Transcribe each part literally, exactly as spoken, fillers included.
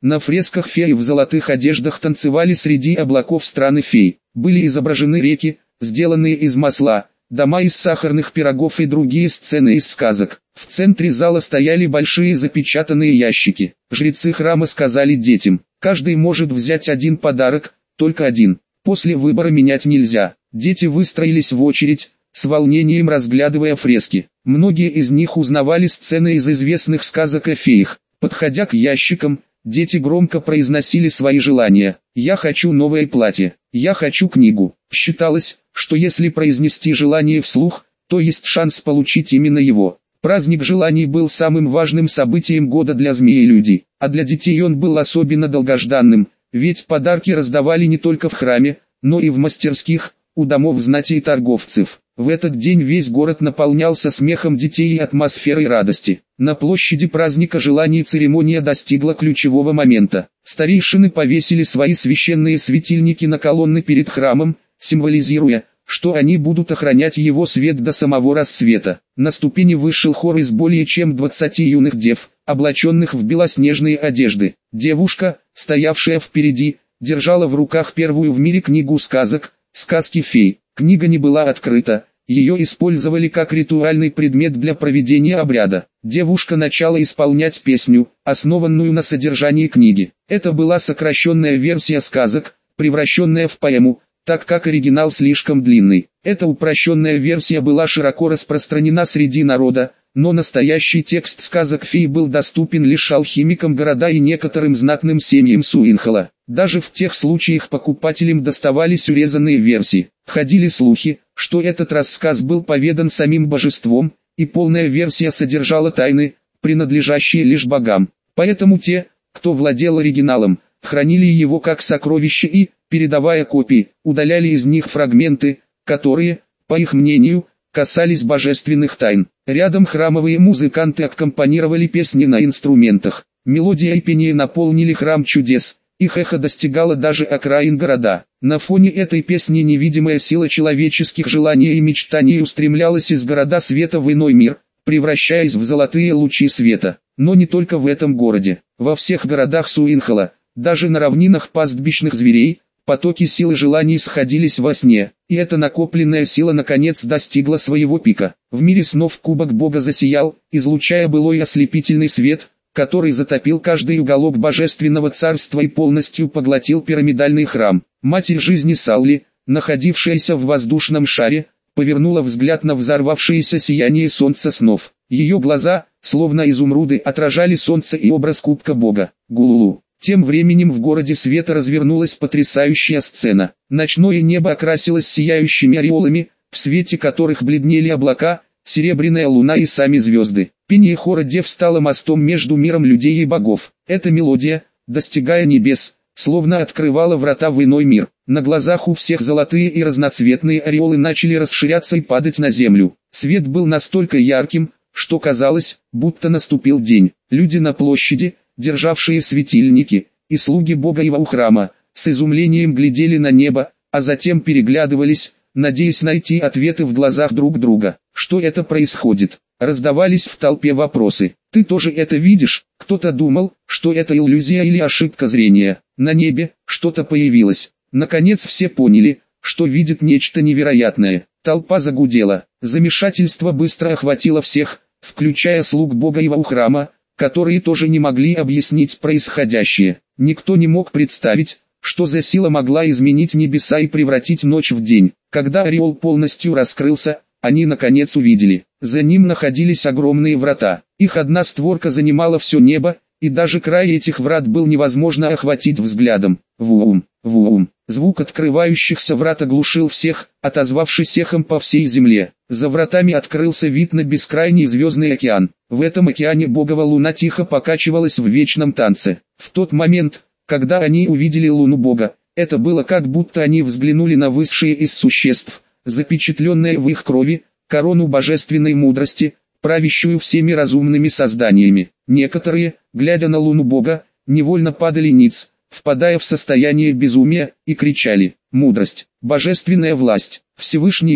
На фресках феи в золотых одеждах танцевали среди облаков страны фей. Были изображены реки, сделанные из масла, дома из сахарных пирогов и другие сцены из сказок. В центре зала стояли большие запечатанные ящики. Жрецы храма сказали детям: каждый может взять один подарок, только один. После выбора менять нельзя. Дети выстроились в очередь, с волнением разглядывая фрески. Многие из них узнавали сцены из известных сказок о феях. Подходя к ящикам, дети громко произносили свои желания. «Я хочу новое платье», «Я хочу книгу». Считалось, что если произнести желание вслух, то есть шанс получить именно его. Праздник желаний был самым важным событием года для змеи-людей, а для детей он был особенно долгожданным, ведь подарки раздавали не только в храме, но и в мастерских, у домов знати и торговцев. В этот день весь город наполнялся смехом детей и атмосферой радости. На площади праздника желаний церемония достигла ключевого момента. Старейшины повесили свои священные светильники на колонны перед храмом, символизируя, что они будут охранять его свет до самого рассвета. На ступени вышел хор из более чем двадцати юных дев, облаченных в белоснежные одежды. Девушка, стоявшая впереди, держала в руках первую в мире книгу сказок, «Сказки фей». Книга не была открыта, ее использовали как ритуальный предмет для проведения обряда. Девушка начала исполнять песню, основанную на содержании книги. Это была сокращенная версия сказок, превращенная в поэму, так как оригинал слишком длинный. Эта упрощенная версия была широко распространена среди народа, но настоящий текст сказок фей был доступен лишь алхимикам города и некоторым знатным семьям Суинхола. Даже в тех случаях покупателям доставались урезанные версии. Ходили слухи, что этот рассказ был поведан самим божеством, и полная версия содержала тайны, принадлежащие лишь богам. Поэтому те, кто владел оригиналом, хранили его как сокровище и, передавая копии, удаляли из них фрагменты, которые, по их мнению, касались божественных тайн. Рядом храмовые музыканты аккомпанировали песни на инструментах. Мелодия и пение наполнили храм чудес. Их эхо достигало даже окраин города. На фоне этой песни невидимая сила человеческих желаний и мечтаний устремлялась из города света в иной мир, превращаясь в золотые лучи света. Но не только в этом городе. Во всех городах Суинхола, даже на равнинах пастбищных зверей, потоки силы желаний сходились во сне, и эта накопленная сила наконец достигла своего пика. В мире снов кубок Бога засиял, излучая былой ослепительный свет, который затопил каждый уголок божественного царства и полностью поглотил пирамидальный храм. Матерь жизни Салли, находившаяся в воздушном шаре, повернула взгляд на взорвавшееся сияние солнца снов. Ее глаза, словно изумруды, отражали солнце и образ кубка Бога. Гулулу. Тем временем в городе света развернулась потрясающая сцена. Ночное небо окрасилось сияющими ореолами, в свете которых бледнели облака, серебряная луна и сами звезды. Пение хора дев стало мостом между миром людей и богов. Эта мелодия, достигая небес, словно открывала врата в иной мир. На глазах у всех золотые и разноцветные ореолы начали расширяться и падать на землю. Свет был настолько ярким, что казалось, будто наступил день. Люди на площади, державшие светильники, и слуги бога и у храма, с изумлением глядели на небо, а затем переглядывались, надеясь найти ответы в глазах друг друга. Что это происходит? Раздавались в толпе вопросы. Ты тоже это видишь? Кто-то думал, что это иллюзия или ошибка зрения. На небе что-то появилось. Наконец все поняли, что видят нечто невероятное. Толпа загудела. Замешательство быстро охватило всех, включая слуг бога и у храма, которые тоже не могли объяснить происходящее. Никто не мог представить, что за сила могла изменить небеса и превратить ночь в день. Когда ореол полностью раскрылся, они наконец увидели. За ним находились огромные врата. Их одна створка занимала все небо, и даже край этих врат был невозможно охватить взглядом. Вуум, вуум. Звук открывающихся врат оглушил всех, отозвавшись эхом по всей земле. За вратами открылся вид на бескрайний звездный океан. В этом океане богова луна тихо покачивалась в вечном танце. В тот момент, когда они увидели луну бога, это было как будто они взглянули на высшее из существ, запечатленное в их крови, корону божественной мудрости, правящую всеми разумными созданиями. Некоторые, глядя на луну бога, невольно падали ниц, впадая в состояние безумия, и кричали: «Мудрость, божественная власть, Всевышний Бог,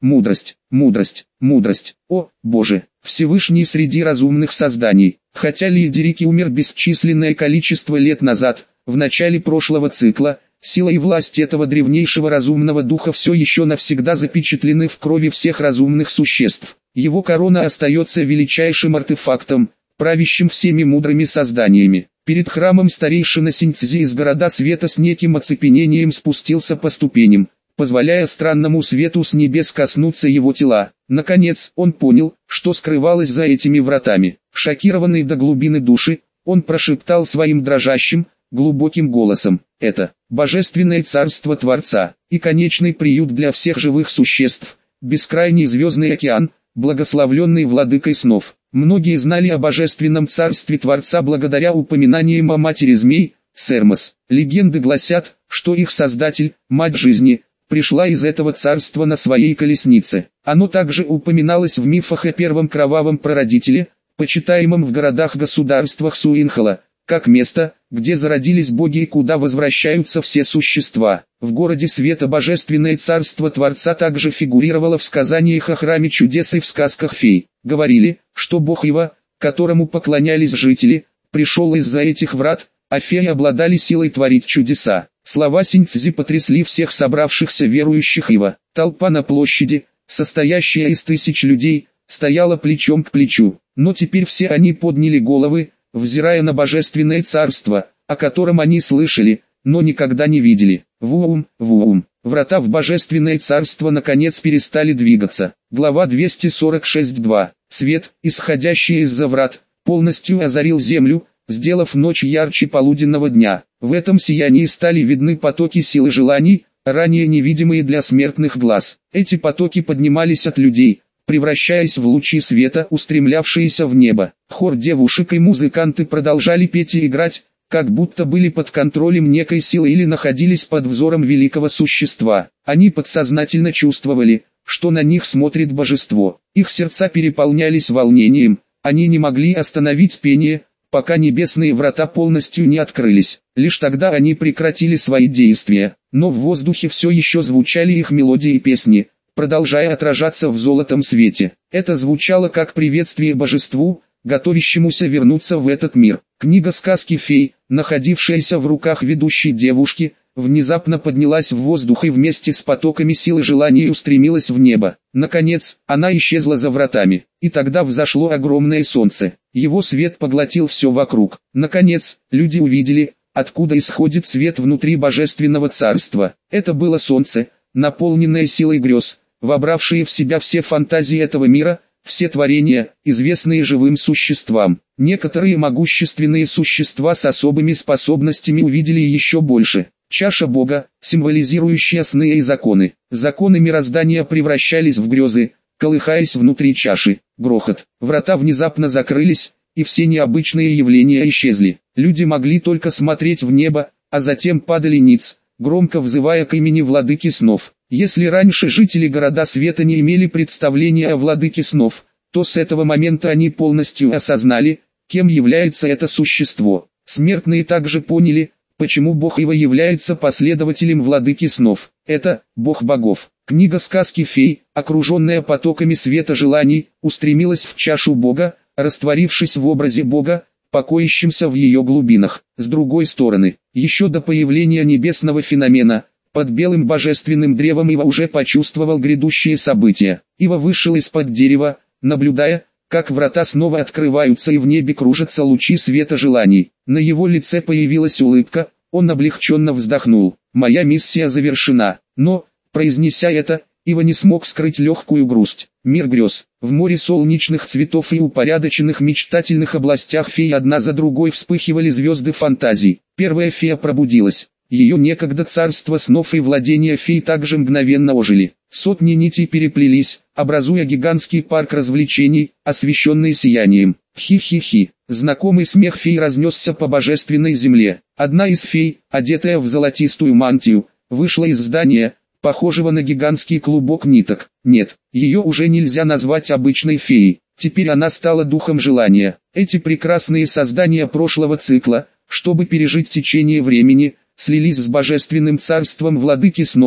мудрость, мудрость, мудрость. О, Боже, Всевышний среди разумных созданий. Хотя Лидерики умер бесчисленное количество лет назад, в начале прошлого цикла, сила и власть этого древнейшего разумного духа все еще навсегда запечатлены в крови всех разумных существ. Его корона остается величайшим артефактом, правящим всеми мудрыми созданиями. Перед храмом старейшина Синьцзи из города света с неким оцепенением спустился по ступеням, позволяя странному свету с небес коснуться его тела. Наконец, он понял, что скрывалось за этими вратами. Шокированный до глубины души, он прошептал своим дрожащим, глубоким голосом: «Это божественное царство Творца и конечный приют для всех живых существ, бескрайний звездный океан, благословленный владыкой снов». Многие знали о божественном царстве Творца благодаря упоминаниям о матери змей, Сермос. Легенды гласят, что их создатель, мать жизни, пришла из этого царства на своей колеснице. Оно также упоминалось в мифах о первом кровавом прародителе, почитаемом в городах-государствах Суинхала, как место, где зародились боги и куда возвращаются все существа. В городе света божественное царство Творца также фигурировало в сказаниях о храме чудес и в сказках фей. Говорили, что бог Ива, которому поклонялись жители, пришел из-за этих врат, а феи обладали силой творить чудеса. Слова Синьцзи потрясли всех собравшихся верующих Ива. Толпа на площади, состоящая из тысяч людей, стояла плечом к плечу. Но теперь все они подняли головы, взирая на божественное царство, о котором они слышали, но никогда не видели. Вуум, вуум. Врата в божественное царство наконец перестали двигаться. Глава двести сорок шесть два. Свет, исходящий из-за врат, полностью озарил землю, сделав ночь ярче полуденного дня. В этом сиянии стали видны потоки сил и желаний, ранее невидимые для смертных глаз. Эти потоки поднимались от людей, превращаясь в лучи света, устремлявшиеся в небо. Хор девушек и музыканты продолжали петь и играть, как будто были под контролем некой силы или находились под взором великого существа. Они подсознательно чувствовали, что на них смотрит божество. Их сердца переполнялись волнением, они не могли остановить пение, пока небесные врата полностью не открылись. Лишь тогда они прекратили свои действия, но в воздухе все еще звучали их мелодии и песни, продолжая отражаться в золотом свете. Это звучало как приветствие божеству, готовящемуся вернуться в этот мир. Книга сказки фей, находившаяся в руках ведущей девушки, внезапно поднялась в воздух и вместе с потоками сил и желаний устремилась в небо. Наконец, она исчезла за вратами, и тогда взошло огромное солнце. Его свет поглотил все вокруг. Наконец, люди увидели, откуда исходит свет внутри божественного царства. Это было солнце, наполненное силой грез, вобравшие в себя все фантазии этого мира, все творения, известные живым существам. Некоторые могущественные существа с особыми способностями увидели еще больше. Чаша Бога, символизирующая сны и законы. Законы мироздания превращались в грезы, колыхаясь внутри чаши. Грохот. Врата внезапно закрылись, и все необычные явления исчезли. Люди могли только смотреть в небо, а затем падали ниц, громко взывая к имени владыки снов. Если раньше жители города света не имели представления о владыке снов, то с этого момента они полностью осознали, кем является это существо. Смертные также поняли, почему бог Ива является последователем владыки снов. Это бог богов. Книга сказки фей, окруженная потоками света желаний, устремилась в чашу бога, растворившись в образе бога, покоящимся в ее глубинах. С другой стороны, еще до появления небесного феномена, под белым божественным древом Ива уже почувствовал грядущие события. Ива вышел из-под дерева, наблюдая, как врата снова открываются и в небе кружатся лучи света желаний. На его лице появилась улыбка, он облегченно вздохнул. «Моя миссия завершена». Но, произнеся это, Ива не смог скрыть легкую грусть. Мир грез. В море солнечных цветов и упорядоченных мечтательных областях фей одна за другой вспыхивали звезды фантазий. Первая фея пробудилась. Ее некогда царство снов и владения фей также мгновенно ожили. Сотни нитей переплелись, образуя гигантский парк развлечений, освещенный сиянием. Хи-хи-хи. Знакомый смех фей разнесся по божественной земле. Одна из фей, одетая в золотистую мантию, вышла из здания, похожего на гигантский клубок ниток. Нет, ее уже нельзя назвать обычной феей. Теперь она стала духом желания. Эти прекрасные создания прошлого цикла, чтобы пережить течение времени, слились с божественным царством владыки снов,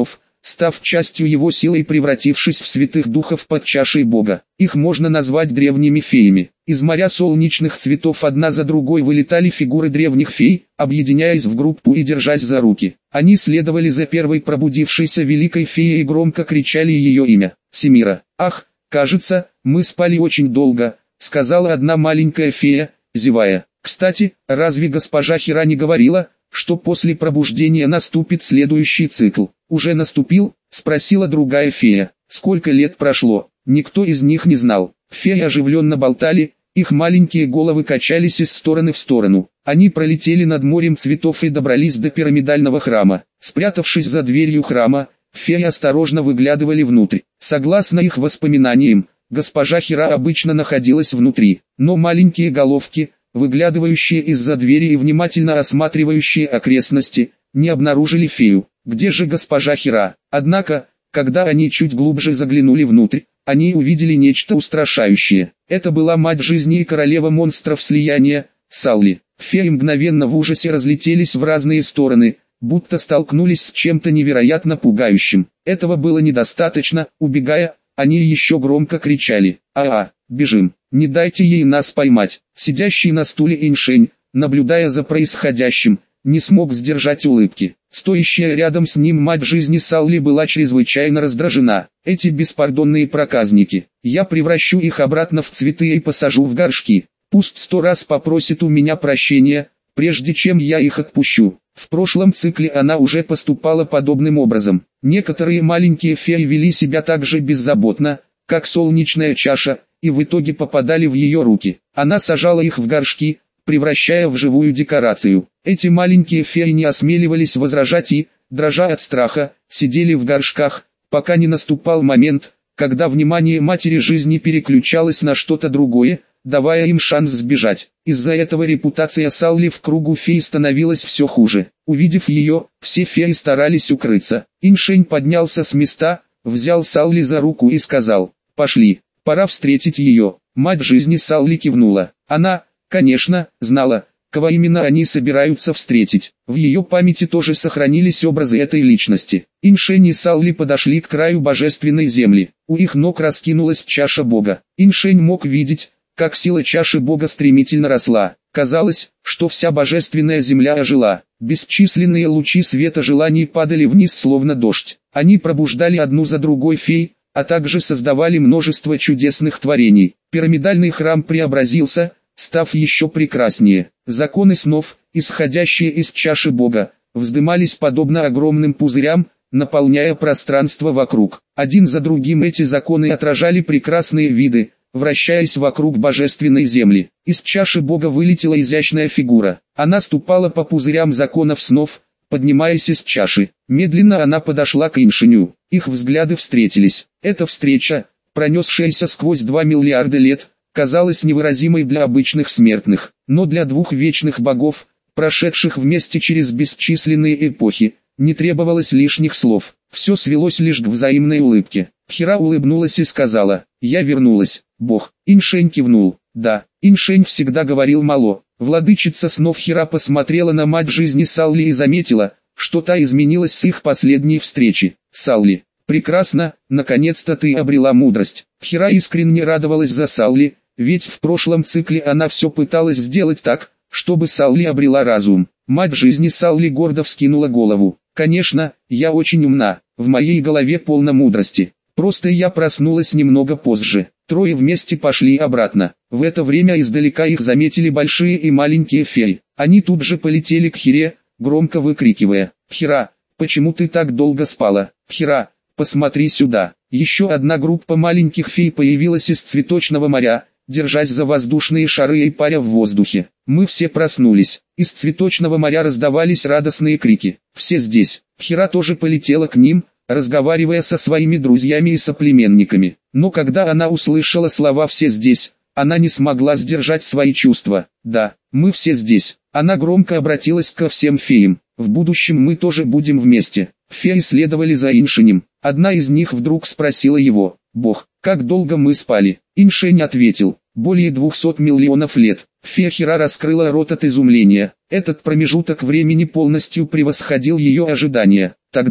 став частью его силы и превратившись в святых духов под чашей Бога. Их можно назвать древними феями. Из моря солнечных цветов одна за другой вылетали фигуры древних фей, объединяясь в группу и держась за руки. Они следовали за первой пробудившейся великой феей и громко кричали ее имя – Семира. «Ах, кажется, мы спали очень долго», – сказала одна маленькая фея, зевая. «Кстати, разве госпожа Хира не говорила, что после пробуждения наступит следующий цикл?» «Уже наступил?» – спросила другая фея. Сколько лет прошло, никто из них не знал. Феи оживленно болтали, их маленькие головы качались из стороны в сторону. Они пролетели над морем цветов и добрались до пирамидального храма. Спрятавшись за дверью храма, феи осторожно выглядывали внутрь. Согласно их воспоминаниям, госпожа Хира обычно находилась внутри, но маленькие головки, выглядывающие из-за двери и внимательно осматривающие окрестности, не обнаружили фею. Где же госпожа Хира? Однако, когда они чуть глубже заглянули внутрь, они увидели нечто устрашающее. Это была мать жизни и королева монстров слияния, Салли. Феи мгновенно в ужасе разлетелись в разные стороны, будто столкнулись с чем-то невероятно пугающим. Этого было недостаточно, убегая, они еще громко кричали: «А-а, бежим, не дайте ей нас поймать». Сидящий на стуле Иншень, наблюдая за происходящим, не смог сдержать улыбки. Стоящая рядом с ним мать жизни Салли была чрезвычайно раздражена. «Эти беспардонные проказники, я превращу их обратно в цветы и посажу в горшки. Пусть сто раз попросит у меня прощения, прежде чем я их отпущу». В прошлом цикле она уже поступала подобным образом. Некоторые маленькие феи вели себя так же беззаботно, как солнечная чаша, и в итоге попадали в ее руки. Она сажала их в горшки, превращая в живую декорацию. Эти маленькие феи не осмеливались возражать и, дрожа от страха, сидели в горшках, пока не наступал момент, когда внимание матери жизни переключалось на что-то другое, давая им шанс сбежать. Из-за этого репутация Салли в кругу фей становилась все хуже. Увидев ее, все феи старались укрыться. Иншень поднялся с места, взял Салли за руку и сказал: «Пошли, пора встретить ее». Мать жизни Салли кивнула. Она, конечно, знала, кого именно они собираются встретить. В ее памяти тоже сохранились образы этой личности. Иншень и Салли подошли к краю божественной земли. У их ног раскинулась чаша Бога. Иншень мог видеть, как сила чаши Бога стремительно росла. Казалось, что вся божественная земля ожила. Бесчисленные лучи света желаний падали вниз словно дождь. Они пробуждали одну за другой фей, а также создавали множество чудесных творений. Пирамидальный храм преобразился, став еще прекраснее. Законы снов, исходящие из чаши Бога, вздымались подобно огромным пузырям, наполняя пространство вокруг. Один за другим эти законы отражали прекрасные виды, вращаясь вокруг божественной земли. Из чаши Бога вылетела изящная фигура. Она ступала по пузырям законов снов, поднимаясь из чаши. Медленно она подошла к Иншеню. Их взгляды встретились. Эта встреча, пронесшаяся сквозь два миллиарда лет, казалась невыразимой для обычных смертных. Но для двух вечных богов, прошедших вместе через бесчисленные эпохи, не требовалось лишних слов. Все свелось лишь к взаимной улыбке. Хира улыбнулась и сказала: «Я вернулась, Бог». Иншень кивнул. Да, Иншень всегда говорил мало. Владычица снов Хира посмотрела на мать жизни Салли и заметила, что та изменилась с их последней встречи. «Салли, прекрасно, наконец-то ты обрела мудрость». Хира искренне радовалась за Салли, ведь в прошлом цикле она все пыталась сделать так, чтобы Салли обрела разум. Мать жизни Салли гордо вскинула голову. «Конечно, я очень умна, в моей голове полно мудрости. Просто я проснулась немного позже». Трое вместе пошли обратно. В это время издалека их заметили большие и маленькие феи. Они тут же полетели к Хире, громко выкрикивая: «Хира, почему ты так долго спала? Хира, посмотри сюда». Еще одна группа маленьких фей появилась из цветочного моря, держась за воздушные шары и паря в воздухе. Мы все проснулись. Из цветочного моря раздавались радостные крики. «Все здесь». Хира тоже полетела к ним, разговаривая со своими друзьями и соплеменниками. Но когда она услышала слова «все здесь», она не смогла сдержать свои чувства. «Да, мы все здесь». Она громко обратилась ко всем феям. «В будущем мы тоже будем вместе». Феи следовали за Иншенем. Одна из них вдруг спросила его: «Бог, как долго мы спали?» Иншень ответил: «Более двухсот миллионов лет». Фея Хира раскрыла рот от изумления. Этот промежуток времени полностью превосходил ее ожидания. «Тогда,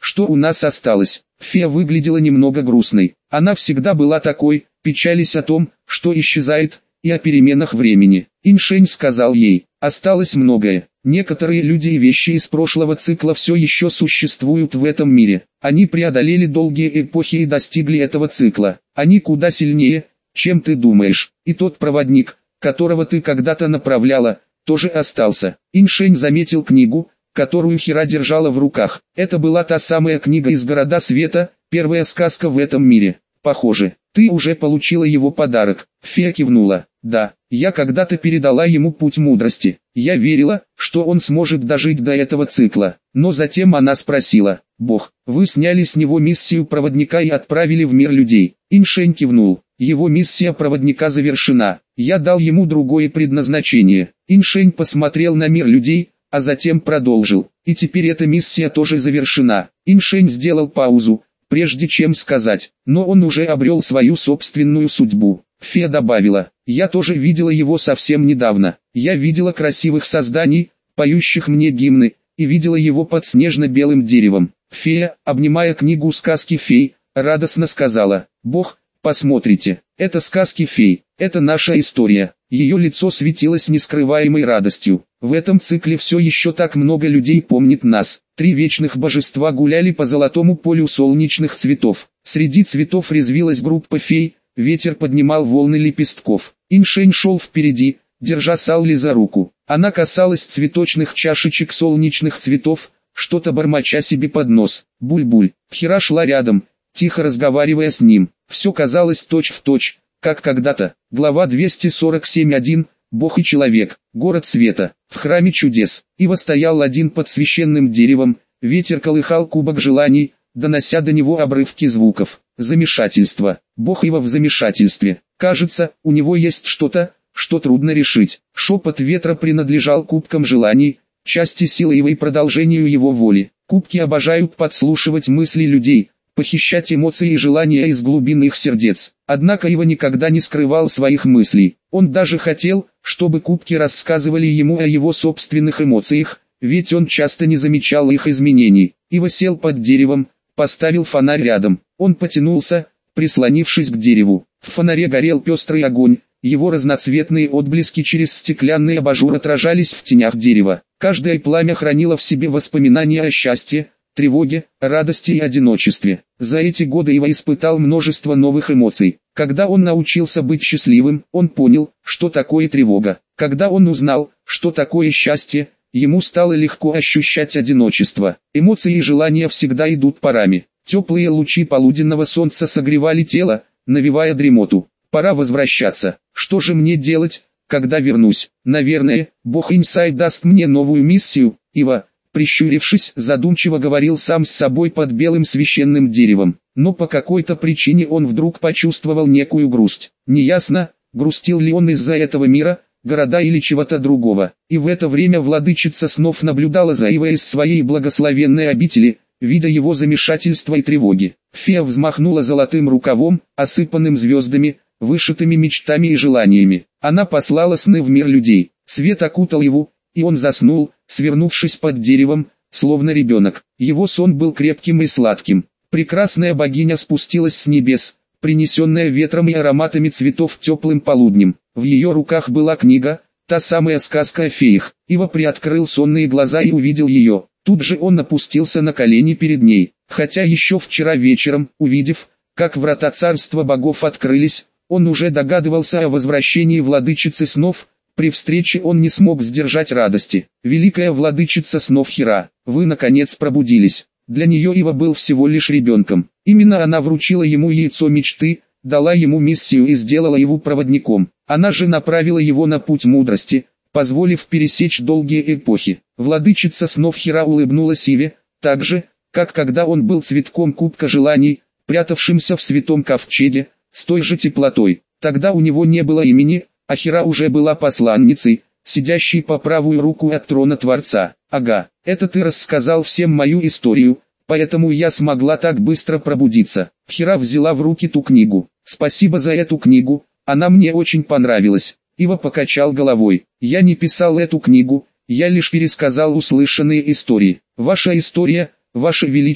что у нас осталось. Фея выглядела немного грустной. Она всегда была такой, печались о том, что исчезает, и о переменах времени. Иншень сказал ей, осталось многое. Некоторые люди и вещи из прошлого цикла все еще существуют в этом мире. Они преодолели долгие эпохи и достигли этого цикла. Они куда сильнее, чем ты думаешь. И тот проводник, которого ты когда-то направляла, тоже остался. Иншень заметил книгу, которую Хира держала в руках. Это была та самая книга из Города Света, первая сказка в этом мире. Похоже, ты уже получила его подарок. Фея кивнула. Да, я когда-то передала ему путь мудрости. Я верила, что он сможет дожить до этого цикла. Но затем она спросила, Бог, вы сняли с него миссию проводника и отправили в мир людей. Иншень кивнул. Его миссия проводника завершена. Я дал ему другое предназначение. Иншень посмотрел на мир людей, а затем продолжил. И теперь эта миссия тоже завершена. Иншень сделал паузу, прежде чем сказать, но он уже обрел свою собственную судьбу. Фея добавила, я тоже видела его совсем недавно. Я видела красивых созданий, поющих мне гимны, и видела его под снежно-белым деревом. Фея, обнимая книгу сказки фей, радостно сказала, Бог, посмотрите, это сказки фей, это наша история. Ее лицо светилось нескрываемой радостью. В этом цикле все еще так много людей помнит нас. Три вечных божества гуляли по золотому полю солнечных цветов. Среди цветов резвилась группа фей, ветер поднимал волны лепестков. Иншень шел впереди, держа Салли за руку. Она касалась цветочных чашечек солнечных цветов, что-то бормоча себе под нос. Буль-буль. Хира шла рядом, тихо разговаривая с ним. Все казалось точь-в-точь, как когда-то. Глава двести сорок семь точка один. Бог и человек. Город света. В храме чудес. Ива стоял один под священным деревом. Ветер колыхал кубок желаний, донося до него обрывки звуков. Замешательство. Бог Ива в замешательстве. Кажется, у него есть что-то, что трудно решить. Шепот ветра принадлежал кубкам желаний, части силы Ивы и продолжению его воли. Кубки обожают подслушивать мысли людей, похищать эмоции и желания из глубин их сердец. Однако Ива никогда не скрывал своих мыслей. Он даже хотел, чтобы кубки рассказывали ему о его собственных эмоциях, ведь он часто не замечал их изменений. Ива сел под деревом, поставил фонарь рядом. Он потянулся, прислонившись к дереву. В фонаре горел пестрый огонь, его разноцветные отблески через стеклянный абажур отражались в тенях дерева. Каждое пламя хранило в себе воспоминания о счастье, тревоге, радости и одиночестве. За эти годы Ива испытал множество новых эмоций. Когда он научился быть счастливым, он понял, что такое тревога. Когда он узнал, что такое счастье, ему стало легко ощущать одиночество. Эмоции и желания всегда идут парами. Теплые лучи полуденного солнца согревали тело, навевая дремоту. Пора возвращаться. Что же мне делать, когда вернусь? Наверное, Бог Инсай даст мне новую миссию. Ива, прищурившись, задумчиво говорил сам с собой под белым священным деревом. Но по какой-то причине он вдруг почувствовал некую грусть. Неясно, грустил ли он из-за этого мира, города или чего-то другого. И в это время владычица снов наблюдала за Ивой из своей благословенной обители, видя его замешательства и тревоги. Фея взмахнула золотым рукавом, осыпанным звездами, вышитыми мечтами и желаниями. Она послала сны в мир людей. Свет окутал его, и он заснул, свернувшись под деревом, словно ребенок. Его сон был крепким и сладким. Прекрасная богиня спустилась с небес, принесенная ветром и ароматами цветов теплым полуднем. В ее руках была книга, та самая сказка о феях. Ива приоткрыл сонные глаза и увидел ее. Тут же он опустился на колени перед ней. Хотя еще вчера вечером, увидев, как врата царства богов открылись, он уже догадывался о возвращении владычицы снов. При встрече он не смог сдержать радости. «Великая владычица снов Хира, вы наконец пробудились». Для нее Ива был всего лишь ребенком. Именно она вручила ему яйцо мечты, дала ему миссию и сделала его проводником. Она же направила его на путь мудрости, позволив пересечь долгие эпохи. Владычица снов Хира улыбнулась Иве, так же, как когда он был цветком кубка желаний, прятавшимся в святом ковчеге, с той же теплотой. Тогда у него не было имени, а Хира уже была посланницей, сидящей по правую руку от трона Творца. Ага, это ты рассказал всем мою историю, поэтому я смогла так быстро пробудиться. Хира взяла в руки ту книгу. Спасибо за эту книгу, она мне очень понравилась. Ива покачал головой. Я не писал эту книгу, я лишь пересказал услышанные истории. Ваша история, ваше величие,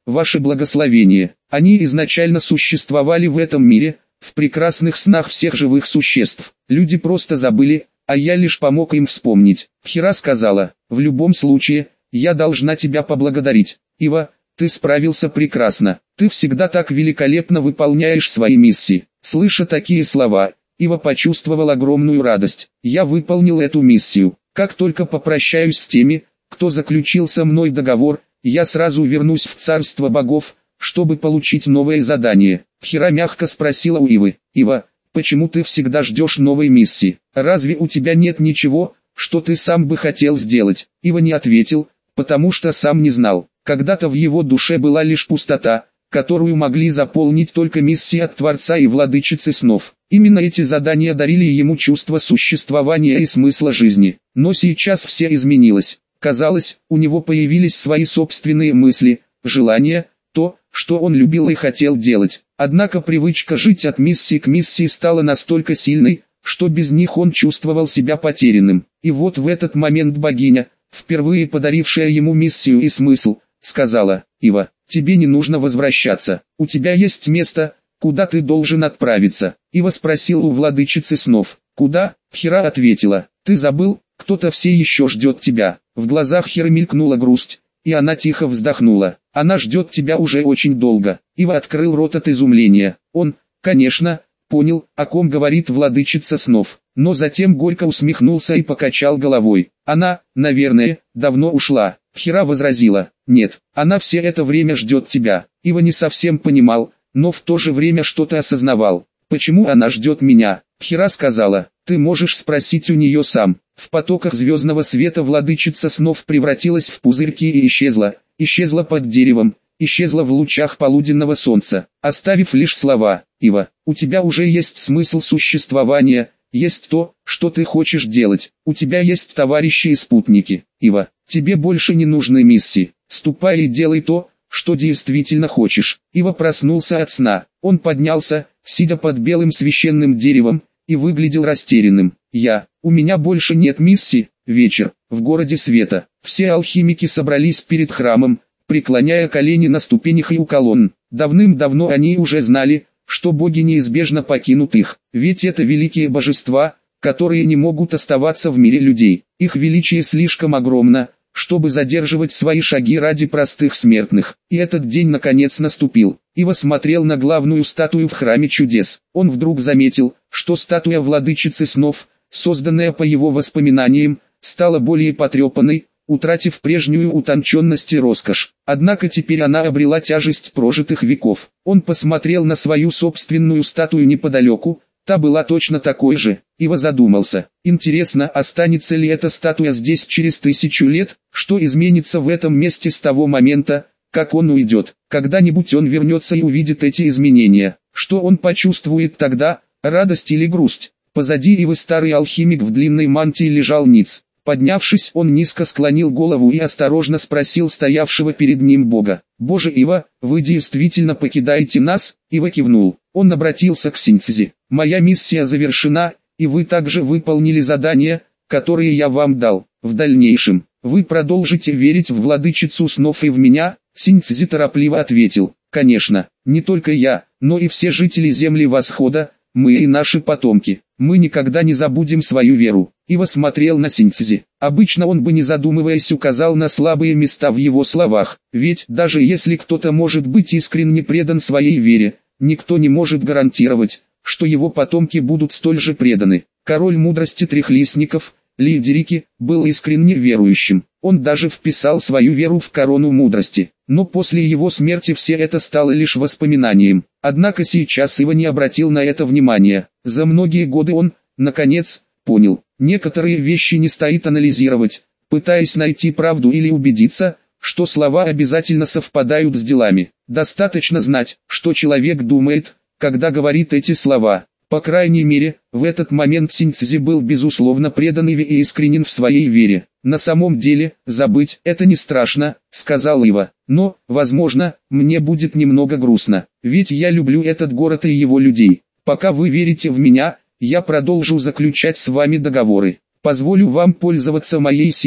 ваше благословение. Они изначально существовали в этом мире, в прекрасных снах всех живых существ. Люди просто забыли, а я лишь помог им вспомнить. Хира сказала, в любом случае, я должна тебя поблагодарить. Ива, ты справился прекрасно. Ты всегда так великолепно выполняешь свои миссии. Слыша такие слова, Ива почувствовал огромную радость. Я выполнил эту миссию. Как только попрощаюсь с теми, кто заключил со мной договор, я сразу вернусь в царство богов, чтобы получить новое задание. Хира мягко спросила у Ивы. Ива, почему ты всегда ждешь новой миссии? Разве у тебя нет ничего, что ты сам бы хотел сделать? Ива не ответил, потому что сам не знал. Когда-то в его душе была лишь пустота, которую могли заполнить только миссии от Творца и Владычицы снов. Именно эти задания дарили ему чувство существования и смысла жизни. Но сейчас все изменилось. Казалось, у него появились свои собственные мысли, желания, то, что он любил и хотел делать. Однако привычка жить от миссии к миссии стала настолько сильной, что без них он чувствовал себя потерянным. И вот в этот момент богиня, впервые подарившая ему миссию и смысл, сказала: «Ива, тебе не нужно возвращаться, у тебя есть место, куда ты должен отправиться». Ива спросил у Владычицы снов: «Куда?» Хира ответила: «Ты забыл, кто-то все еще ждет тебя». В глазах Хиры мелькнула грусть, и она тихо вздохнула. «Она ждет тебя уже очень долго». Ива открыл рот от изумления. Он, конечно, понял, о ком говорит Владычица снов, но затем горько усмехнулся и покачал головой. «Она, наверное, давно ушла». Хира возразила: «Нет, она все это время ждет тебя». Ива не совсем понимал, но в то же время что-то осознавал. «Почему она ждет меня?» Хира сказала: «Ты можешь спросить у нее сам». В потоках звездного света Владычица снов превратилась в пузырьки и исчезла, исчезла под деревом, исчезла в лучах полуденного солнца, оставив лишь слова: «Ива, у тебя уже есть смысл существования, есть то, что ты хочешь делать, у тебя есть товарищи и спутники. Ива, тебе больше не нужны миссии, ступай и делай то, что действительно хочешь». Ива проснулся от сна, он поднялся, сидя под белым священным деревом, и выглядел растерянным. «Я, у меня больше нет миссии». Вечер, в городе света, все алхимики собрались перед храмом, преклоняя колени на ступенях и у колонн. Давным-давно они уже знали, что боги неизбежно покинут их, ведь это великие божества, которые не могут оставаться в мире людей. Их величие слишком огромно, чтобы задерживать свои шаги ради простых смертных. И этот день наконец наступил. Ива смотрел на главную статую в храме чудес. Он вдруг заметил, что статуя Владычицы снов, созданная по его воспоминаниям, стала более потрепанной, утратив прежнюю утонченность и роскошь. Однако теперь она обрела тяжесть прожитых веков. Он посмотрел на свою собственную статую неподалеку, та была точно такой же. Ива задумался: интересно, останется ли эта статуя здесь через тысячу лет, что изменится в этом месте с того момента, как он уйдет. Когда-нибудь он вернется и увидит эти изменения. Что он почувствует тогда, радость или грусть? Позади Ивы старый алхимик в длинной мантии лежал ниц. Поднявшись, он низко склонил голову и осторожно спросил стоявшего перед ним Бога: «Боже Ива, вы действительно покидаете нас?» Ива кивнул. Он обратился к Синьцзи: «Моя миссия завершена, и вы также выполнили задания, которые я вам дал. В дальнейшем, вы продолжите верить в Владычицу снов и в меня?» Синьцзи торопливо ответил: «Конечно, не только я, но и все жители Земли Восхода, мы и наши потомки. Мы никогда не забудем свою веру». Ива смотрел на Синьцзи. Обычно он бы не задумываясь указал на слабые места в его словах, ведь даже если кто-то может быть искренне предан своей вере, никто не может гарантировать, что его потомки будут столь же преданы. Король мудрости трехлистников, Лидерики, был искренне верующим. Он даже вписал свою веру в корону мудрости. Но после его смерти все это стало лишь воспоминанием. Однако сейчас Ива не обратил на это внимания. За многие годы он, наконец, понял: некоторые вещи не стоит анализировать, пытаясь найти правду или убедиться, что слова обязательно совпадают с делами. Достаточно знать, что человек думает, когда говорит эти слова. По крайней мере, в этот момент Синьцзи был безусловно предан Иве и искренен в своей вере. «На самом деле, забыть это не страшно», — сказал Ива. «Но, возможно, мне будет немного грустно, ведь я люблю этот город и его людей. Пока вы верите в меня, я продолжу заключать с вами договоры. Позволю вам пользоваться моей силой,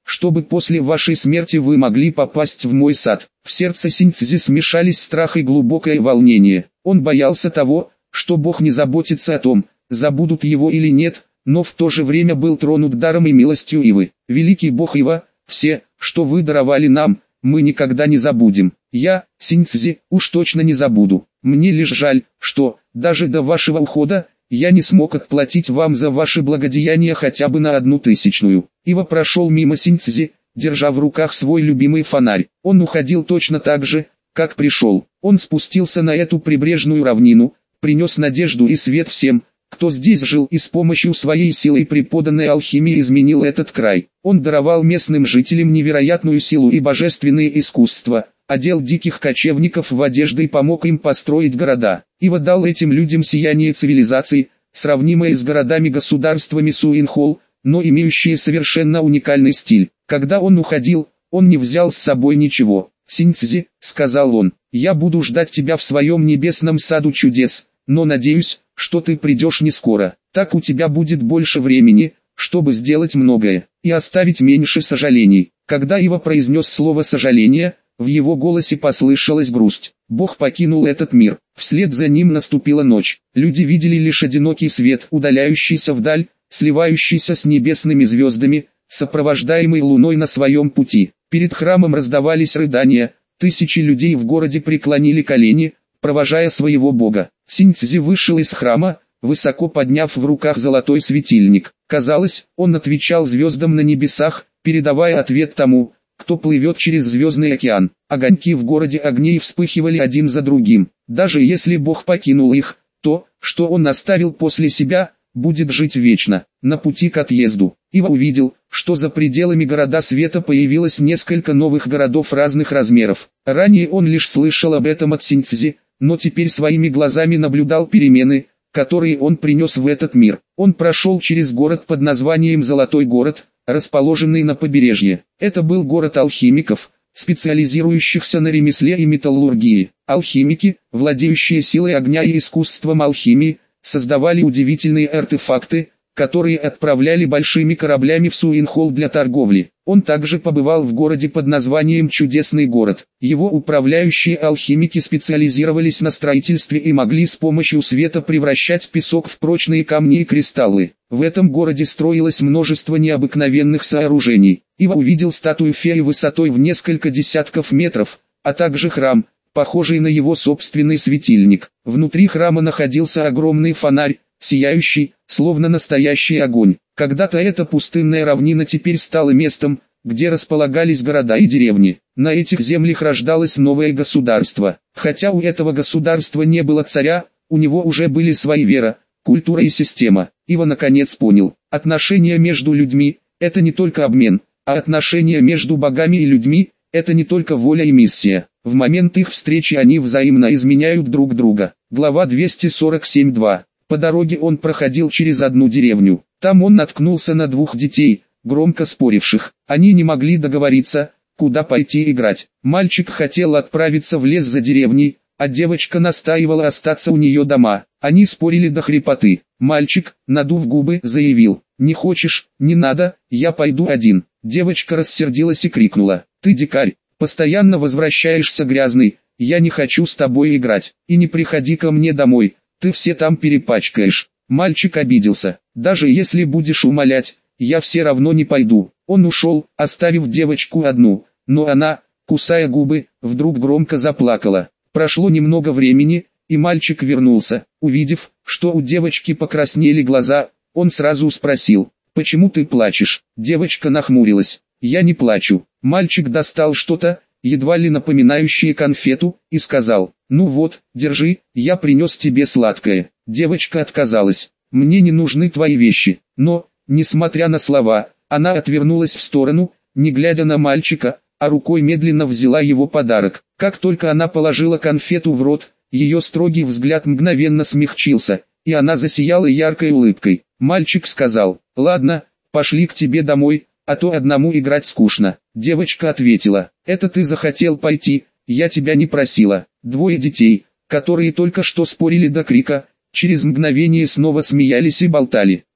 чтобы после вашей смерти вы могли попасть в мой сад». В сердце Синьцзи смешались страх и глубокое волнение. Он боялся того, что Бог не заботится о том, забудут его или нет, но в то же время был тронут даром и милостью Ивы. «Великий Бог Ива, все, что вы даровали нам, мы никогда не забудем. Я, Синьцзи, уж точно не забуду. Мне лишь жаль, что, даже до вашего ухода, я не смог отплатить вам за ваши благодеяния хотя бы на одну тысячную». Ива прошел мимо Синьцзи, держа в руках свой любимый фонарь. Он уходил точно так же, как пришел. Он спустился на эту прибрежную равнину, принес надежду и свет всем, кто здесь жил, и с помощью своей силы преподанной алхимии изменил этот край. Он даровал местным жителям невероятную силу и божественные искусства, одел диких кочевников в одежды и помог им построить города. Ива дал этим людям сияние цивилизации, сравнимое с городами-государствами Суинхол, но имеющие совершенно уникальный стиль. Когда он уходил, он не взял с собой ничего. «Синьцзи», — сказал он, — «я буду ждать тебя в своем небесном саду чудес, но надеюсь, что ты придешь не скоро. Так у тебя будет больше времени, чтобы сделать многое, и оставить меньше сожалений». Когда Ива произнес слово «сожаление», в его голосе послышалась грусть. Бог покинул этот мир. Вслед за ним наступила ночь. Люди видели лишь одинокий свет, удаляющийся вдаль, сливающийся с небесными звездами, сопровождаемый луной на своем пути. Перед храмом раздавались рыдания, тысячи людей в городе преклонили колени, провожая своего бога. Синьцзи вышел из храма, высоко подняв в руках золотой светильник. Казалось, он отвечал звездам на небесах, передавая ответ тому, кто плывет через звездный океан. Огоньки в городе огней вспыхивали один за другим. Даже если Бог покинул их, то, что он оставил после себя, будет жить вечно. На пути к отъезду, Ива увидел, что за пределами города света появилось несколько новых городов разных размеров. Ранее он лишь слышал об этом от Синьцзи, но теперь своими глазами наблюдал перемены, которые он принес в этот мир. Он прошел через город под названием Золотой город, расположенный на побережье. Это был город алхимиков, специализирующихся на ремесле и металлургии. Алхимики, владеющие силой огня и искусством алхимии, создавали удивительные артефакты, которые отправляли большими кораблями в Суинхол для торговли. Он также побывал в городе под названием Чудесный город. Его управляющие алхимики специализировались на строительстве и могли с помощью света превращать песок в прочные камни и кристаллы. В этом городе строилось множество необыкновенных сооружений. Ива увидел статую феи высотой в несколько десятков метров, а также храм, похожий на его собственный светильник. Внутри храма находился огромный фонарь, сияющий, словно настоящий огонь. Когда-то эта пустынная равнина теперь стала местом, где располагались города и деревни. На этих землях рождалось новое государство. Хотя у этого государства не было царя, у него уже были свои вера, культура и система. Ива наконец понял, отношения между людьми – это не только обмен, а отношения между богами и людьми – это не только воля и миссия. В момент их встречи они взаимно изменяют друг друга. Глава двести сорок семь два. По дороге он проходил через одну деревню. Там он наткнулся на двух детей, громко споривших. Они не могли договориться, куда пойти играть. Мальчик хотел отправиться в лес за деревней, а девочка настаивала остаться у нее дома. Они спорили до хрипоты. Мальчик, надув губы, заявил: «Не хочешь, не надо, я пойду один». Девочка рассердилась и крикнула: «Ты дикарь, постоянно возвращаешься грязный, я не хочу с тобой играть, и не приходи ко мне домой, ты все там перепачкаешь». Мальчик обиделся: «Даже если будешь умолять, я все равно не пойду». Он ушел, оставив девочку одну, но она, кусая губы, вдруг громко заплакала. Прошло немного времени, и мальчик вернулся. Увидев, что у девочки покраснели глаза, он сразу спросил: «Почему ты плачешь?» Девочка нахмурилась: «Я не плачу». Мальчик достал что-то, едва ли напоминающее конфету, и сказал: «Ну вот, держи, я принес тебе сладкое». Девочка отказалась: «Мне не нужны твои вещи». Но, несмотря на слова, она отвернулась в сторону, не глядя на мальчика, а рукой медленно взяла его подарок. Как только она положила конфету в рот, ее строгий взгляд мгновенно смягчился, и она засияла яркой улыбкой. Мальчик сказал: «Ладно, пошли к тебе домой, а то одному играть скучно». Девочка ответила: «Это ты захотел пойти, я тебя не просила». Двое детей, которые только что спорили до крика, через мгновение снова смеялись и болтали.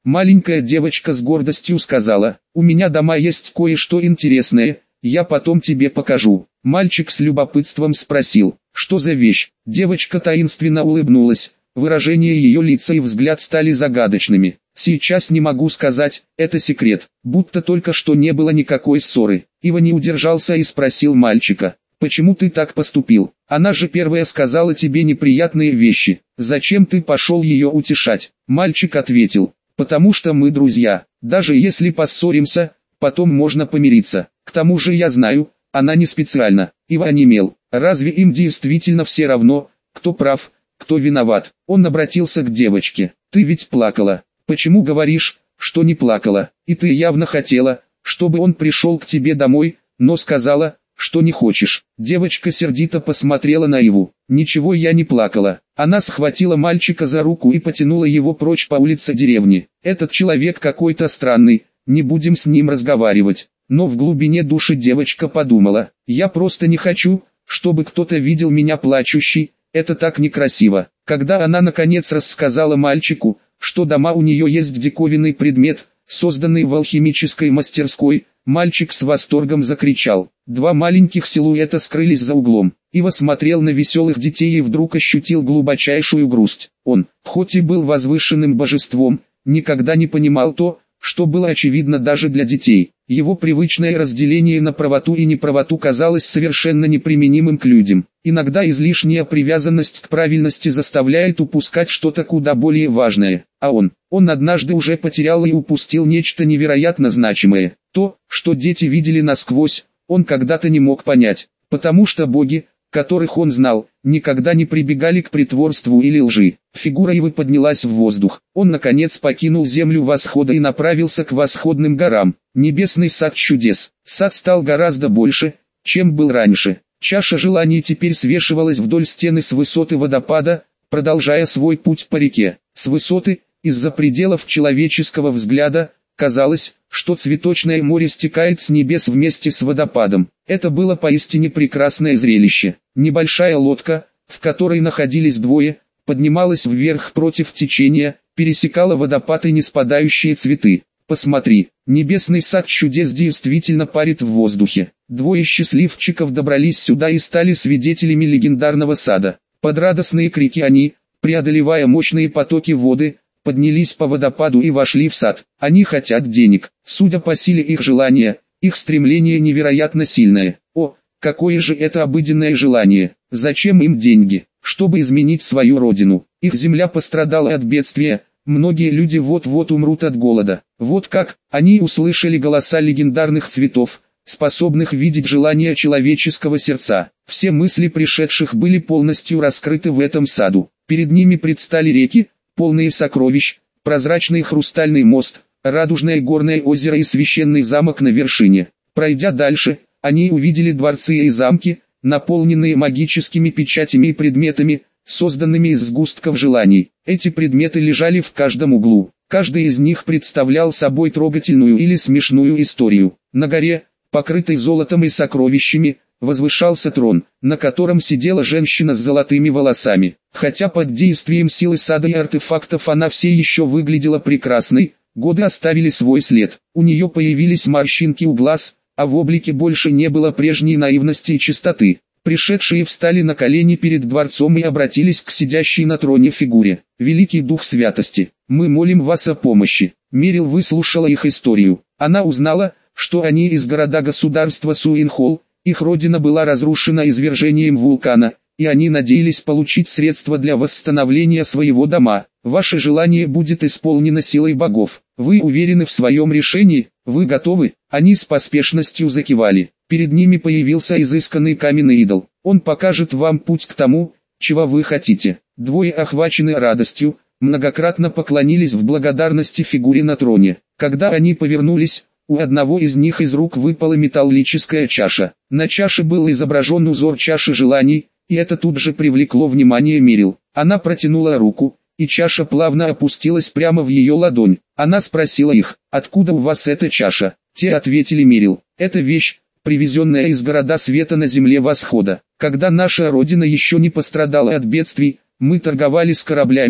Маленькая девочка с гордостью сказала: «У меня дома есть кое-что интересное, я потом тебе покажу». Мальчик с любопытством спросил: «Что за вещь?» Девочка таинственно улыбнулась, выражение ее лица и взгляд стали загадочными. «Сейчас не могу сказать, это секрет». Будто только что не было никакой ссоры. Ива не удержался и спросил мальчика: «Почему ты так поступил? Она же первая сказала тебе неприятные вещи. Зачем ты пошел ее утешать?» Мальчик ответил: «Потому что мы друзья. Даже если поссоримся, потом можно помириться. К тому же я знаю, она не специально». Ива онемел. Разве им действительно все равно, кто прав, кто виноват? Он обратился к девочке: «Ты ведь плакала. Почему говоришь, что не плакала? И ты явно хотела, чтобы он пришел к тебе домой, но сказала, что не хочешь». Девочка сердито посмотрела на Иву. «Ничего, я не плакала». Она схватила мальчика за руку и потянула его прочь по улице деревни. «Этот человек какой-то странный, не будем с ним разговаривать». Но в глубине души девочка подумала: «Я просто не хочу, чтобы кто-то видел меня плачущей, это так некрасиво». Когда она наконец рассказала мальчику, что дома у нее есть диковинный предмет, созданный в алхимической мастерской, мальчик с восторгом закричал. Два маленьких силуэта скрылись за углом. Ива смотрел на веселых детей и вдруг ощутил глубочайшую грусть. Он, хоть и был возвышенным божеством, никогда не понимал то, что было очевидно даже для детей. Его привычное разделение на правоту и неправоту казалось совершенно неприменимым к людям. Иногда излишняя привязанность к правильности заставляет упускать что-то куда более важное. А он, он однажды уже потерял и упустил нечто невероятно значимое. То, что дети видели насквозь, он когда-то не мог понять, потому что боги, которых он знал, никогда не прибегали к притворству или лжи. Фигура Ивы поднялась в воздух. Он наконец покинул землю восхода и направился к восходным горам. Небесный сад чудес. Сад стал гораздо больше, чем был раньше. Чаша желаний теперь свешивалась вдоль стены с высоты водопада, продолжая свой путь по реке. С высоты, из-за пределов человеческого взгляда, казалось, что цветочное море стекает с небес вместе с водопадом. Это было поистине прекрасное зрелище. Небольшая лодка, в которой находились двое, поднималась вверх против течения, пересекала водопад и неспадающие цветы. «Посмотри, небесный сад чудес действительно парит в воздухе». Двое счастливчиков добрались сюда и стали свидетелями легендарного сада. Под радостные крики они, преодолевая мощные потоки воды, поднялись по водопаду и вошли в сад. Они хотят денег. Судя по силе их желания, их стремление невероятно сильное. О, какое же это обыденное желание! Зачем им деньги? Чтобы изменить свою родину. Их земля пострадала от бедствия, многие люди вот-вот умрут от голода. Вот как, они услышали голоса легендарных цветов, способных видеть желания человеческого сердца. Все мысли пришедших были полностью раскрыты в этом саду. Перед ними предстали реки, полные сокровищ, прозрачный хрустальный мост, радужное горное озеро и священный замок на вершине. Пройдя дальше, они увидели дворцы и замки, наполненные магическими печатями и предметами, созданными из сгустков желаний. Эти предметы лежали в каждом углу. Каждый из них представлял собой трогательную или смешную историю. На горе, покрытой золотом и сокровищами, возвышался трон, на котором сидела женщина с золотыми волосами. Хотя под действием силы сада и артефактов она все еще выглядела прекрасной, годы оставили свой след. У нее появились морщинки у глаз, а в облике больше не было прежней наивности и чистоты. Пришедшие встали на колени перед дворцом и обратились к сидящей на троне фигуре. «Великий дух святости, мы молим вас о помощи». Мерил выслушала их историю. Она узнала, что они из города-государства Суинхолл, их родина была разрушена извержением вулкана, и они надеялись получить средства для восстановления своего дома. Ваше желание будет исполнено силой богов. Вы уверены в своем решении? Вы готовы? Они с поспешностью закивали. Перед ними появился изысканный каменный идол. Он покажет вам путь к тому, чего вы хотите. Двое, охваченные радостью, многократно поклонились в благодарности фигуре на троне. Когда они повернулись, у одного из них из рук выпала металлическая чаша. На чаше был изображен узор чаши желаний, и это тут же привлекло внимание Мерил. Она протянула руку, и чаша плавно опустилась прямо в ее ладонь. Она спросила их: «Откуда у вас эта чаша?» Те ответили Мерил: «Это вещь, привезенная из города света на земле восхода. Когда наша родина еще не пострадала от бедствий, мы торговали с кораблями,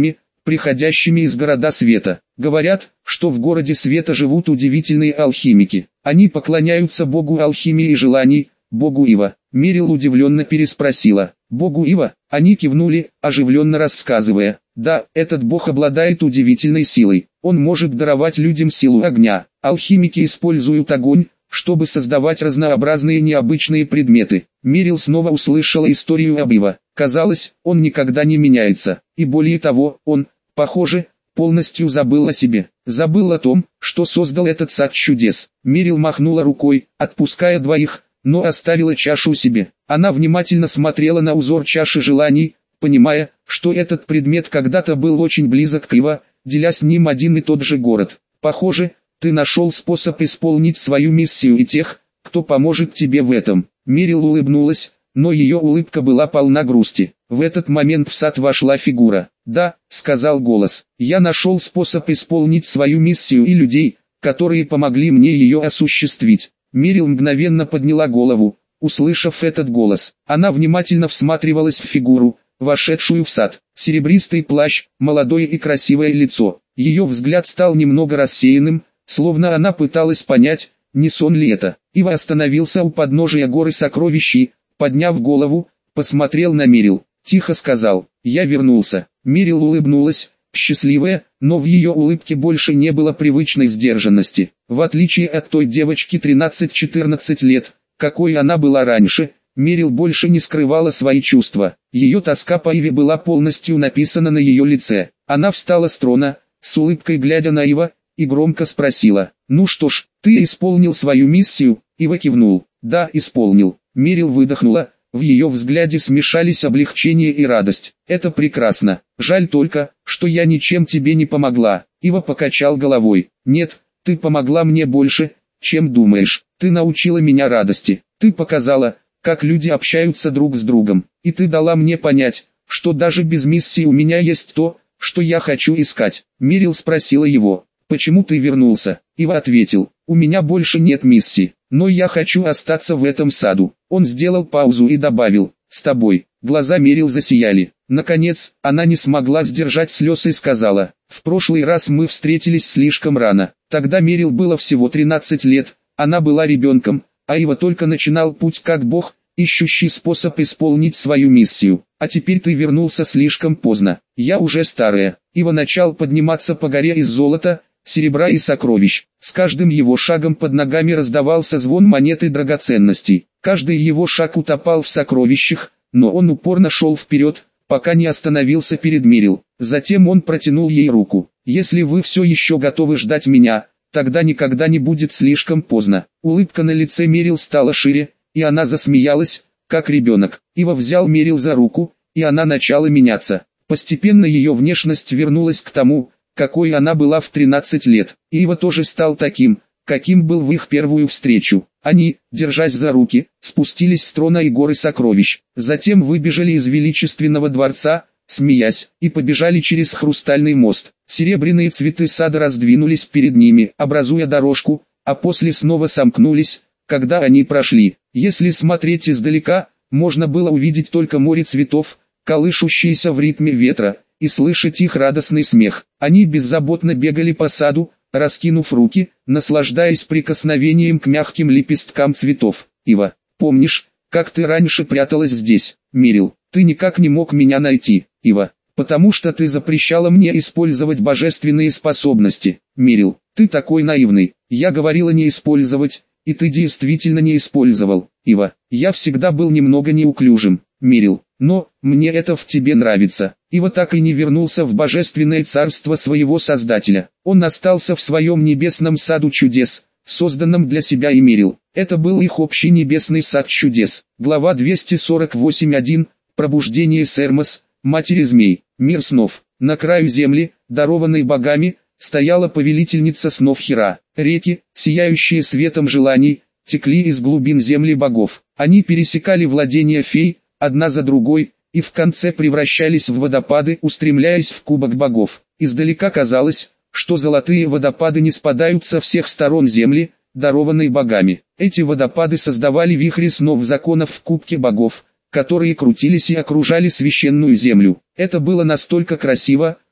приходящими из города света. Говорят, что в городе света живут удивительные алхимики. Они поклоняются богу алхимии и желаний, богу Ива. Мерил удивленно переспросила. Богу Ива? Они кивнули, оживленно рассказывая. Да, этот бог обладает удивительной силой. Он может даровать людям силу огня. Алхимики используют огонь, чтобы создавать разнообразные необычные предметы. Мерил снова услышала историю об Ива. Казалось, он никогда не меняется. И более того, он, похоже, полностью забыл о себе. Забыл о том, что создал этот сад чудес. Мерил махнула рукой, отпуская двоих, но оставила чашу себе. Она внимательно смотрела на узор чаши желаний, понимая, что этот предмет когда-то был очень близок к Ива, деля с ним один и тот же город. Похоже, ты нашел способ исполнить свою миссию и тех, кто поможет тебе в этом. Мерил улыбнулась, но ее улыбка была полна грусти. В этот момент в сад вошла фигура. «Да», — сказал голос, — «я нашел способ исполнить свою миссию и людей, которые помогли мне ее осуществить». Мерил мгновенно подняла голову, услышав этот голос. Она внимательно всматривалась в фигуру, вошедшую в сад. Серебристый плащ, молодое и красивое лицо. Ее взгляд стал немного рассеянным, словно она пыталась понять, не сон ли это. Ива остановился у подножия горы сокровищ, подняв голову, посмотрел на Мерил. Тихо сказал: «Я вернулся». Мерил улыбнулась, счастливая, но в ее улыбке больше не было привычной сдержанности. В отличие от той девочки тринадцати-четырнадцати лет, какой она была раньше, Мерил больше не скрывала свои чувства. Ее тоска по Иве была полностью написана на ее лице. Она встала с трона, с улыбкой глядя на Ива, и громко спросила: «Ну что ж, ты исполнил свою миссию?» Ива кивнул: «Да, исполнил». Мерил выдохнула. В ее взгляде смешались облегчение и радость. «Это прекрасно. Жаль только, что я ничем тебе не помогла». Ива покачал головой. «Нет, ты помогла мне больше, чем думаешь. Ты научила меня радости. Ты показала, как люди общаются друг с другом. И ты дала мне понять, что даже без миссии у меня есть то, что я хочу искать». Мерил спросила его: «Почему ты вернулся?» Ива ответил: «У меня больше нет миссии, но я хочу остаться в этом саду». Он сделал паузу и добавил: «С тобой». Глаза Мерил засияли. Наконец, она не смогла сдержать слез и сказала: «В прошлый раз мы встретились слишком рано. Тогда Мерил было всего тринадцать лет, она была ребенком, а Ива только начинал путь как бог, ищущий способ исполнить свою миссию. А теперь ты вернулся слишком поздно. Я уже старая». Ива начал подниматься по горе из золота, серебра и сокровищ. С каждым его шагом под ногами раздавался звон монет и драгоценностей. Каждый его шаг утопал в сокровищах, но он упорно шел вперед, пока не остановился перед Мерил. Затем он протянул ей руку. «Если вы все еще готовы ждать меня, тогда никогда не будет слишком поздно». Улыбка на лице Мерил стала шире, и она засмеялась, как ребенок. Ива взял Мерил за руку, и она начала меняться. Постепенно ее внешность вернулась к тому, какой она была в тринадцать лет. И Ива тоже стал таким, каким был в их первую встречу. Они, держась за руки, спустились с трона и горы сокровищ. Затем выбежали из величественного дворца, смеясь, и побежали через хрустальный мост. Серебряные цветы сада раздвинулись перед ними, образуя дорожку, а после снова сомкнулись, когда они прошли. Если смотреть издалека, можно было увидеть только море цветов, колышущиеся в ритме ветра, и слышать их радостный смех. Они беззаботно бегали по саду, раскинув руки, наслаждаясь прикосновением к мягким лепесткам цветов. «Ива, помнишь, как ты раньше пряталась здесь?» «Мерил, ты никак не мог меня найти». «Ива, потому что ты запрещала мне использовать божественные способности». «Мерил, ты такой наивный. Я говорила не использовать, и ты действительно не использовал». «Ива, я всегда был немного неуклюжим». «Мерил, но, мне это в тебе нравится». Ива так и не вернулся в божественное царство своего Создателя. Он остался в своем небесном саду чудес, созданном для себя и Мерил. Это был их общий небесный сад чудес. Глава двести сорок восемь точка один. Пробуждение Сермос, матери змей. Мир снов. На краю земли, дарованной богами, стояла повелительница снов Хира. Реки, сияющие светом желаний, текли из глубин земли богов. Они пересекали владения фей, одна за другой, и в конце превращались в водопады, устремляясь в кубок богов. Издалека казалось, что золотые водопады не спадают со всех сторон земли, дарованной богами. Эти водопады создавали вихри снов законов в кубке богов, которые крутились и окружали священную землю. Это было настолько красиво,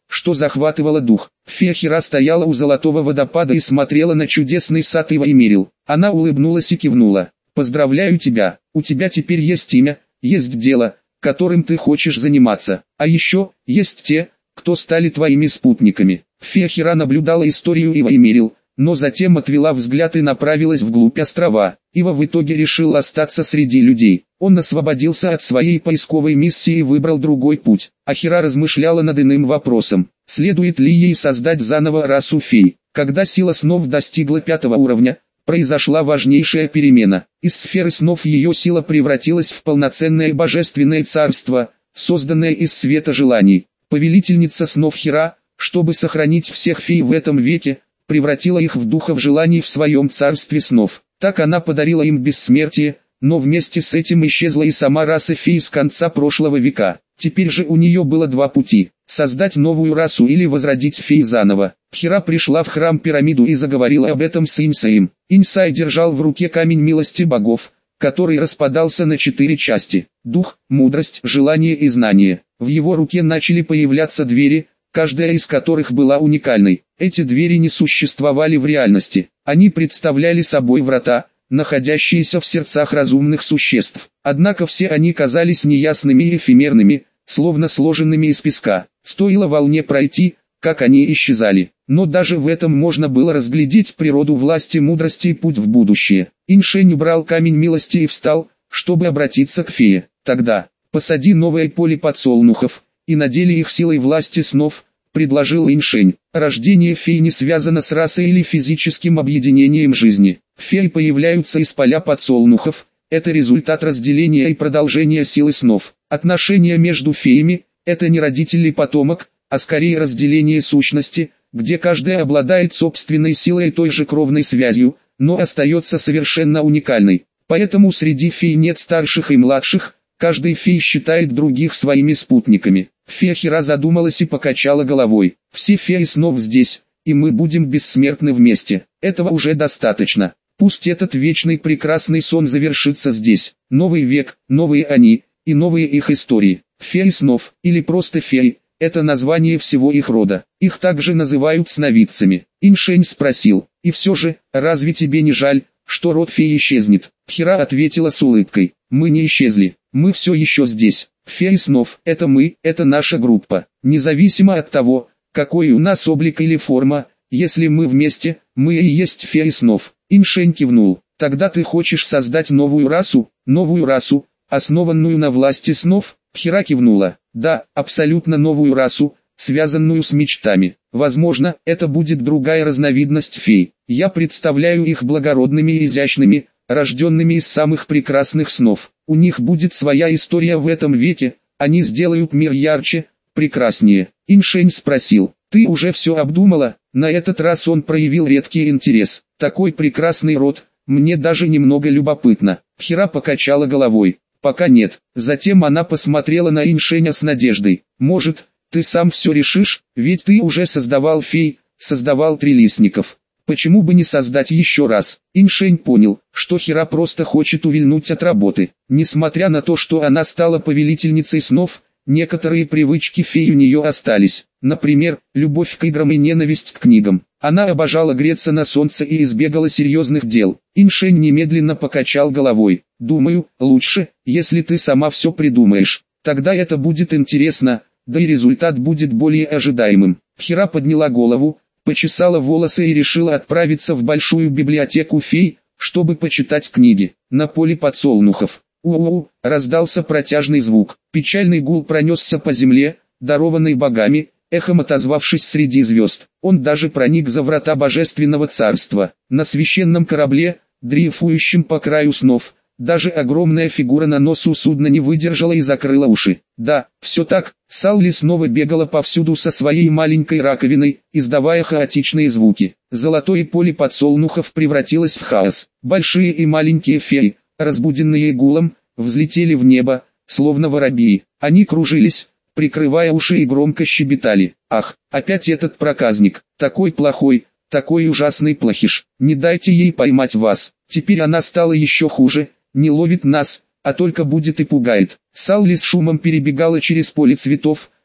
что захватывало дух. Фея Хира стояла у золотого водопада и смотрела на чудесный сад Ива и Мирил. Она улыбнулась и кивнула. «Поздравляю тебя, у тебя теперь есть имя, есть дело, которым ты хочешь заниматься, а еще, есть те, кто стали твоими спутниками». Фея Хира наблюдала историю Ива и Мирил, но затем отвела взгляд и направилась вглубь острова. Ива в итоге решил остаться среди людей. Он освободился от своей поисковой миссии и выбрал другой путь. А Хира размышляла над иным вопросом. Следует ли ей создать заново расу фей? Когда сила снов достигла пятого уровня, произошла важнейшая перемена. Из сферы снов ее сила превратилась в полноценное божественное царство, созданное из света желаний. Повелительница снов Хира, чтобы сохранить всех фей в этом веке, превратила их в духов желаний в своем царстве снов. Так она подарила им бессмертие, но вместе с этим исчезла и сама раса фей с конца прошлого века. Теперь же у нее было два пути: создать новую расу или возродить фей заново. Хира пришла в храм-пирамиду и заговорила об этом с Инсаем. Инсай держал в руке камень милости богов, который распадался на четыре части: дух, мудрость, желание и знание. В его руке начали появляться двери, каждая из которых была уникальной. Эти двери не существовали в реальности. Они представляли собой врата, находящиеся в сердцах разумных существ. Однако все они казались неясными и эфемерными, словно сложенными из песка. Стоило волне пройти, как они исчезали. Но даже в этом можно было разглядеть природу власти, мудрости и путь в будущее. Иншень убрал камень милости и встал, чтобы обратиться к фее. Тогда, посади новое поле подсолнухов, и надели их силой власти снов, предложил Иншень. Рождение фей не связано с расой или физическим объединением жизни. Феи появляются из поля подсолнухов, это результат разделения и продолжения силы снов. Отношения между феями – это не родитель и потомок, а скорее разделение сущности, где каждая обладает собственной силой и той же кровной связью, но остается совершенно уникальной. Поэтому среди фей нет старших и младших, каждый фей считает других своими спутниками. Фея Хира задумалась и покачала головой. Все феи снов здесь, и мы будем бессмертны вместе. Этого уже достаточно. Пусть этот вечный прекрасный сон завершится здесь. Новый век, новые они, и новые их истории. Феи снов, или просто феи, это название всего их рода. Их также называют сновидцами. Иншень спросил: и все же, разве тебе не жаль, что род феи исчезнет? Хира ответила с улыбкой: мы не исчезли, мы все еще здесь. Феи снов – это мы, это наша группа. Независимо от того, какой у нас облик или форма, если мы вместе, мы и есть феи снов. Иншень кивнул. Тогда ты хочешь создать новую расу, новую расу, основанную на власти снов? Хира кивнула. Да, абсолютно новую расу, связанную с мечтами. Возможно, это будет другая разновидность фей. Я представляю их благородными и изящными, рожденными из самых прекрасных снов. У них будет своя история в этом веке, они сделают мир ярче, прекраснее. Иншень спросил: ты уже все обдумала? На этот раз он проявил редкий интерес. Такой прекрасный род, мне даже немного любопытно. Хира покачала головой. Пока нет. Затем она посмотрела на Иншеня с надеждой. Может, ты сам все решишь, ведь ты уже создавал фей, создавал трилистников. Почему бы не создать еще раз? Иншень понял, что Хира просто хочет увильнуть от работы. Несмотря на то, что она стала повелительницей снов, некоторые привычки фей у нее остались. Например, любовь к играм и ненависть к книгам. Она обожала греться на солнце и избегала серьезных дел. Иншень немедленно покачал головой. Думаю, лучше, если ты сама все придумаешь. Тогда это будет интересно, да и результат будет более ожидаемым. Хира подняла голову, почесала волосы и решила отправиться в большую библиотеку фей, чтобы почитать книги. На поле подсолнухов. У-у-у, раздался протяжный звук. Печальный гул пронесся по земле, дарованной богами, эхом отозвавшись среди звезд. Он даже проник за врата божественного царства. На священном корабле, дрейфующем по краю снов, даже огромная фигура на носу судна не выдержала и закрыла уши. Да, все так, Салли снова бегала повсюду со своей маленькой раковиной, издавая хаотичные звуки. Золотое поле подсолнухов превратилось в хаос. Большие и маленькие феи, разбуденные гулом, взлетели в небо, словно воробьи. Они кружились, прикрывая уши и громко щебетали. Ах, опять этот проказник, такой плохой, такой ужасный плохиш. Не дайте ей поймать вас. Теперь она стала еще хуже, не ловит нас, а только будет и пугает. Салли с шумом перебегала через поле цветов,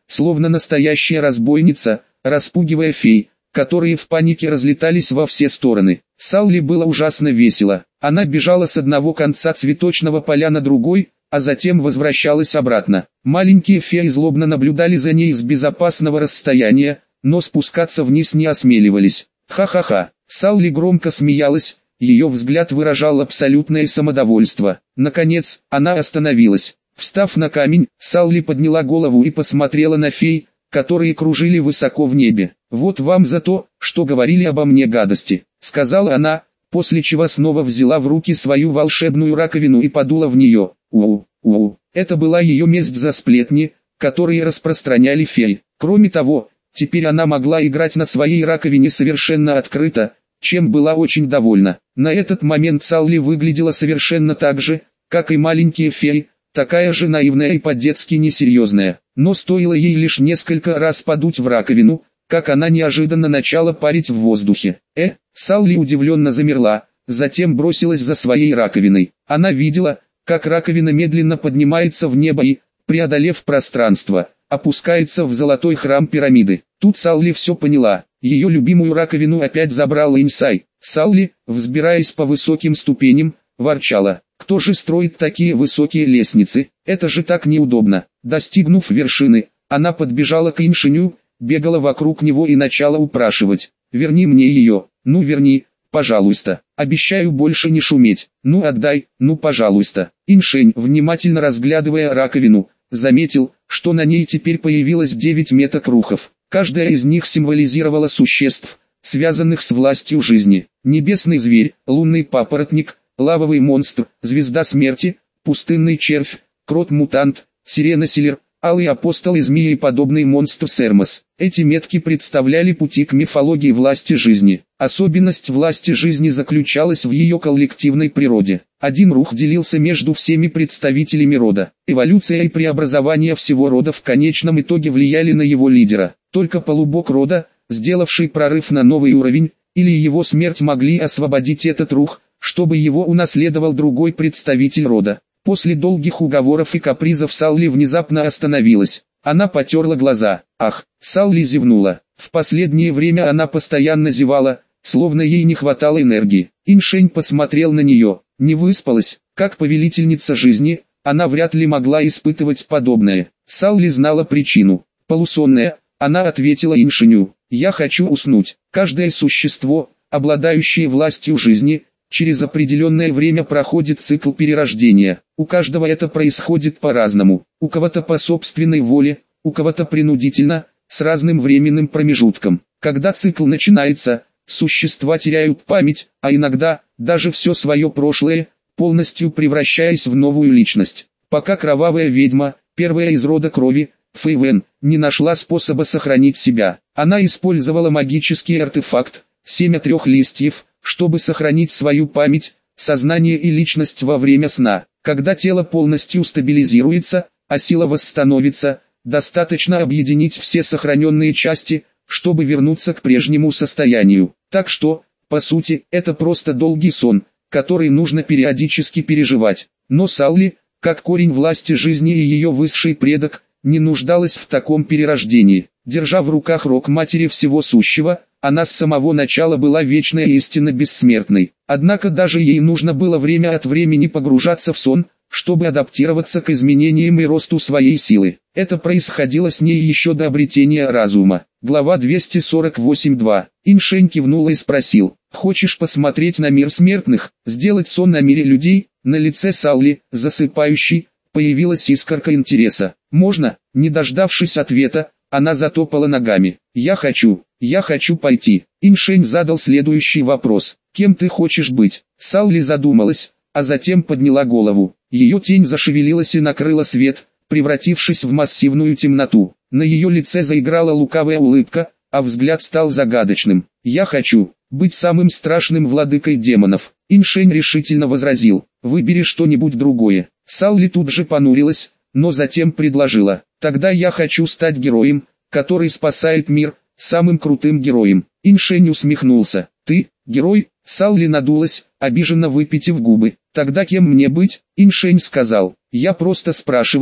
словно настоящая разбойница, распугивая фей, которые в панике разлетались во все стороны. Салли было ужасно весело. Она бежала с одного конца цветочного поля на другой, а затем возвращалась обратно. Маленькие феи злобно наблюдали за ней с безопасного расстояния, но спускаться вниз не осмеливались. Ха-ха-ха. Салли громко смеялась, ее взгляд выражал абсолютное самодовольство. Наконец, она остановилась. Встав на камень, Салли подняла голову и посмотрела на фей, которые кружили высоко в небе. «Вот вам за то, что говорили обо мне гадости», — сказала она, после чего снова взяла в руки свою волшебную раковину и подула в нее. У-у-у. Это была ее месть за сплетни, которые распространяли феи. Кроме того, теперь она могла играть на своей раковине совершенно открыто, чем была очень довольна. На этот момент Салли выглядела совершенно так же, как и маленькие феи, такая же наивная и по-детски несерьезная. Но стоило ей лишь несколько раз подуть в раковину, как она неожиданно начала парить в воздухе. Э, Салли удивленно замерла, затем бросилась за своей раковиной. Она видела, как раковина медленно поднимается в небо и, преодолев пространство, опускается в золотой храм пирамиды. Тут Салли все поняла. Ее любимую раковину опять забрал Инсай. Салли, взбираясь по высоким ступеням, ворчала: «Кто же строит такие высокие лестницы? Это же так неудобно». Достигнув вершины, она подбежала к Иншиню, бегала вокруг него и начала упрашивать: «Верни мне ее, ну верни, пожалуйста, обещаю больше не шуметь, ну отдай, ну пожалуйста». Иншень, внимательно разглядывая раковину, заметил, что на ней теперь появилось девять меток рухов. Каждая из них символизировала существ, связанных с властью жизни. Небесный зверь, лунный папоротник, лавовый монстр, звезда смерти, пустынный червь, крот-мутант, сирена-селер, алый апостол и змееподобный монстр Сермос. Эти метки представляли пути к мифологии власти жизни. Особенность власти жизни заключалась в ее коллективной природе. Один рух делился между всеми представителями рода. Эволюция и преобразование всего рода в конечном итоге влияли на его лидера. Только полубог рода, сделавший прорыв на новый уровень, или его смерть могли освободить этот рух, чтобы его унаследовал другой представитель рода. После долгих уговоров и капризов Салли внезапно остановилась. Она потерла глаза. Ах, Салли зевнула. В последнее время она постоянно зевала, словно ей не хватало энергии. Иншень посмотрел на нее. Не выспалась, как повелительница жизни, она вряд ли могла испытывать подобное. Салли знала причину. Полусонная, она ответила Иншеню: «Я хочу уснуть». Каждое существо, обладающее властью жизни, через определенное время проходит цикл перерождения. У каждого это происходит по-разному. У кого-то по собственной воле, у кого-то принудительно, с разным временным промежутком. Когда цикл начинается, существа теряют память, а иногда даже все свое прошлое, полностью превращаясь в новую личность. Пока кровавая ведьма, первая из рода крови, Фэйвен, не нашла способа сохранить себя. Она использовала магический артефакт, семя трех листьев, чтобы сохранить свою память, сознание и личность во время сна. Когда тело полностью стабилизируется, а сила восстановится, достаточно объединить все сохраненные части, чтобы вернуться к прежнему состоянию. Так что, по сути, это просто долгий сон, который нужно периодически переживать. Но Салли, как корень власти жизни и ее высший предок, не нуждалась в таком перерождении. Держа в руках рог матери всего сущего, она с самого начала была вечной и истинно бессмертной. Однако даже ей нужно было время от времени погружаться в сон, чтобы адаптироваться к изменениям и росту своей силы. Это происходило с ней еще до обретения разума. Глава двести сорок восемь два. Иншень кивнул и спросил: «Хочешь посмотреть на мир смертных, сделать сон на мире людей?» На лице Салли, засыпающей, появилась искорка интереса. «Можно?» Не дождавшись ответа, она затопала ногами. «Я хочу, я хочу пойти». Иншень задал следующий вопрос: «Кем ты хочешь быть?» Салли задумалась, а затем подняла голову. Ее тень зашевелилась и накрыла свет, превратившись в массивную темноту. На ее лице заиграла лукавая улыбка, а взгляд стал загадочным. «Я хочу быть самым страшным владыкой демонов». Иншень решительно возразил: «Выбери что-нибудь другое». Салли тут же понурилась, но затем предложила: «Тогда я хочу стать героем, который спасает мир, самым крутым героем». Иншень усмехнулся. «Ты, герой?» Салли надулась, обиженно выпитив губы. «Тогда кем мне быть?» Иншень сказал: «Я просто спрашиваю,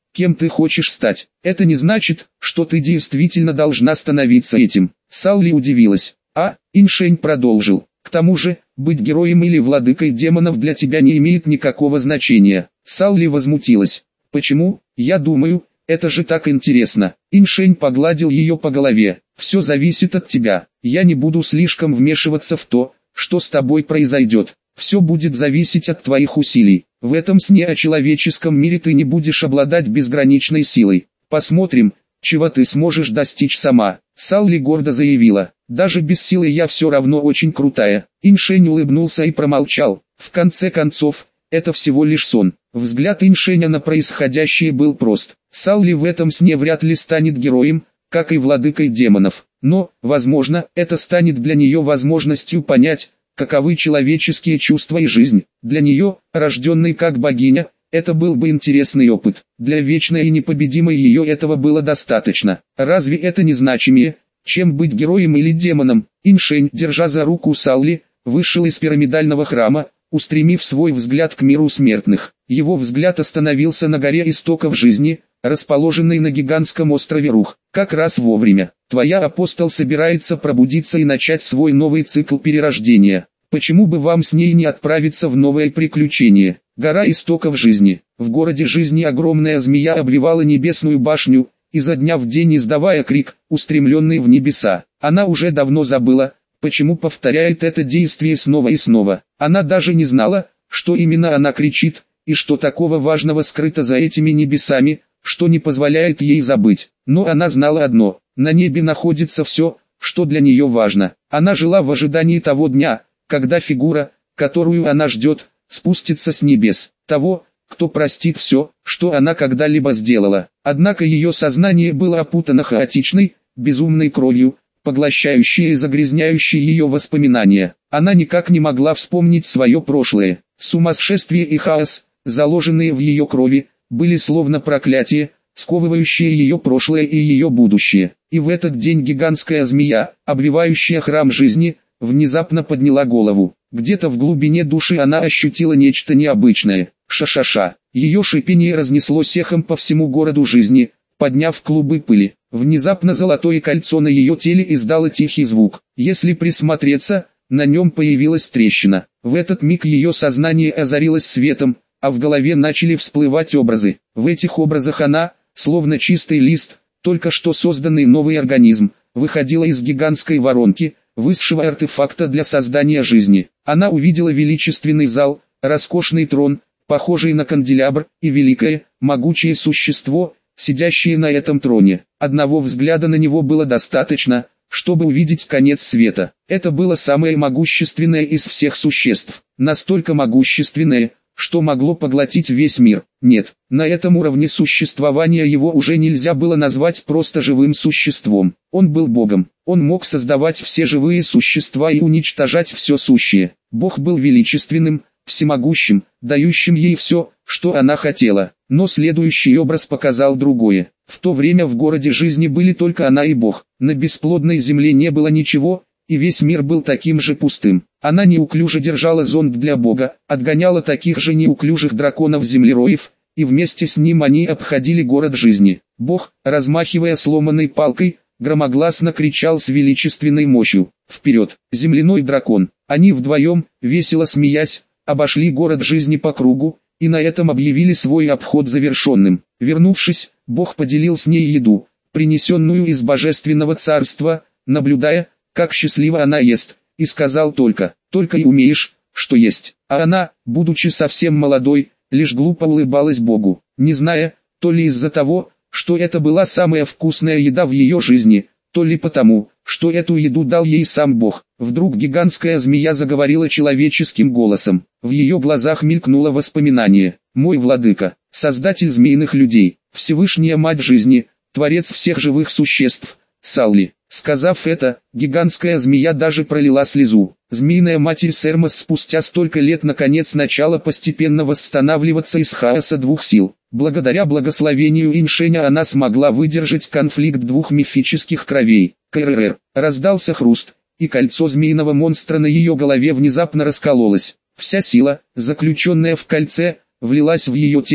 кем ты хочешь стать. Это не значит, что ты действительно должна становиться этим. Салли удивилась. А, Иншень продолжил. К тому же, быть героем или владыкой демонов для тебя не имеет никакого значения. Салли возмутилась. Почему? Я думаю, это же так интересно. Иншень погладил ее по голове. Все зависит от тебя. Я не буду слишком вмешиваться в то, что с тобой произойдет. Все будет зависеть от твоих усилий. В этом сне о человеческом мире ты не будешь обладать безграничной силой. Посмотрим, чего ты сможешь достичь сама. Салли гордо заявила. Даже без силы я все равно очень крутая. Иншень улыбнулся и промолчал. В конце концов, это всего лишь сон. Взгляд Иншеня на происходящее был прост. Салли в этом сне вряд ли станет героем, как и владыкой демонов. Но, возможно, это станет для нее возможностью понять, каковы человеческие чувства и жизнь. Для нее, рожденной как богиня, это был бы интересный опыт. Для вечной и непобедимой ее этого было достаточно. Разве это не значимее, чем быть героем или демоном? Иншень, держа за руку Салли, вышел из пирамидального храма, устремив свой взгляд к миру смертных. Его взгляд остановился на горе истоков жизни, расположенной на гигантском острове Рух. Как раз вовремя. Твоя апостол собирается пробудиться и начать свой новый цикл перерождения. Почему бы вам с ней не отправиться в новое приключение? Гора истоков жизни. В городе жизни огромная змея обвивала небесную башню, изо дня в день издавая крик, устремленный в небеса. Она уже давно забыла, почему повторяет это действие снова и снова. Она даже не знала, что именно она кричит, и что такого важного скрыто за этими небесами, что не позволяет ей забыть. Но она знала одно: на небе находится все, что для нее важно. Она жила в ожидании того дня, когда фигура, которую она ждет, спустится с небес. Того, кто простит все, что она когда-либо сделала. Однако ее сознание было опутано хаотичной, безумной кровью, поглощающей и загрязняющей ее воспоминания. Она никак не могла вспомнить свое прошлое. Сумасшествие и хаос, заложенные в ее крови, были словно проклятие, сковывающее ее прошлое и ее будущее. И в этот день гигантская змея, обвивающая храм жизни, внезапно подняла голову. Где-то в глубине души она ощутила нечто необычное. Ша-ша-ша. Ее шипение разнеслось эхом по всему городу жизни, подняв клубы пыли. Внезапно золотое кольцо на ее теле издало тихий звук. Если присмотреться, на нем появилась трещина. В этот миг ее сознание озарилось светом, а в голове начали всплывать образы. В этих образах она, словно чистый лист, только что созданный новый организм, выходила из гигантской воронки, высшего артефакта для создания жизни. Она увидела величественный зал, роскошный трон, похожий на канделябр, и великое, могучее существо, сидящее на этом троне. Одного взгляда на него было достаточно, чтобы увидеть конец света. Это было самое могущественное из всех существ, настолько могущественное, что могло поглотить весь мир. Нет, на этом уровне существования его уже нельзя было назвать просто живым существом. Он был Богом. Он мог создавать все живые существа и уничтожать все сущее. Бог был величественным, всемогущим, дающим ей все, что она хотела. Но следующий образ показал другое. В то время в городе жизни были только она и Бог. На бесплодной земле не было ничего, и весь мир был таким же пустым. Она неуклюже держала зонт для Бога, отгоняла таких же неуклюжих драконов-землероев, и вместе с ним они обходили город жизни. Бог, размахивая сломанной палкой, громогласно кричал с величественной мощью: «Вперед, земляной дракон!» Они вдвоем, весело смеясь, обошли город жизни по кругу, и на этом объявили свой обход завершенным. Вернувшись, Бог поделил с ней еду, принесенную из божественного царства, наблюдая, как счастливо она ест, и сказал только: «Только и умеешь, что есть». А она, будучи совсем молодой, лишь глупо улыбалась Богу, не зная, то ли из-за того, что это была самая вкусная еда в ее жизни, то ли потому, что эту еду дал ей сам Бог. Вдруг гигантская змея заговорила человеческим голосом. В ее глазах мелькнуло воспоминание: «Мой владыка, создатель змеиных людей, Всевышняя мать жизни, творец всех живых существ, Салли». Сказав это, гигантская змея даже пролила слезу. Змеиная матерь Сермас спустя столько лет наконец начала постепенно восстанавливаться из хаоса двух сил. Благодаря благословению Иншеня она смогла выдержать конфликт двух мифических кровей. Кэррр. Раздался хруст, и кольцо змеиного монстра на ее голове внезапно раскололось. Вся сила, заключенная в кольце, влилась в ее тело,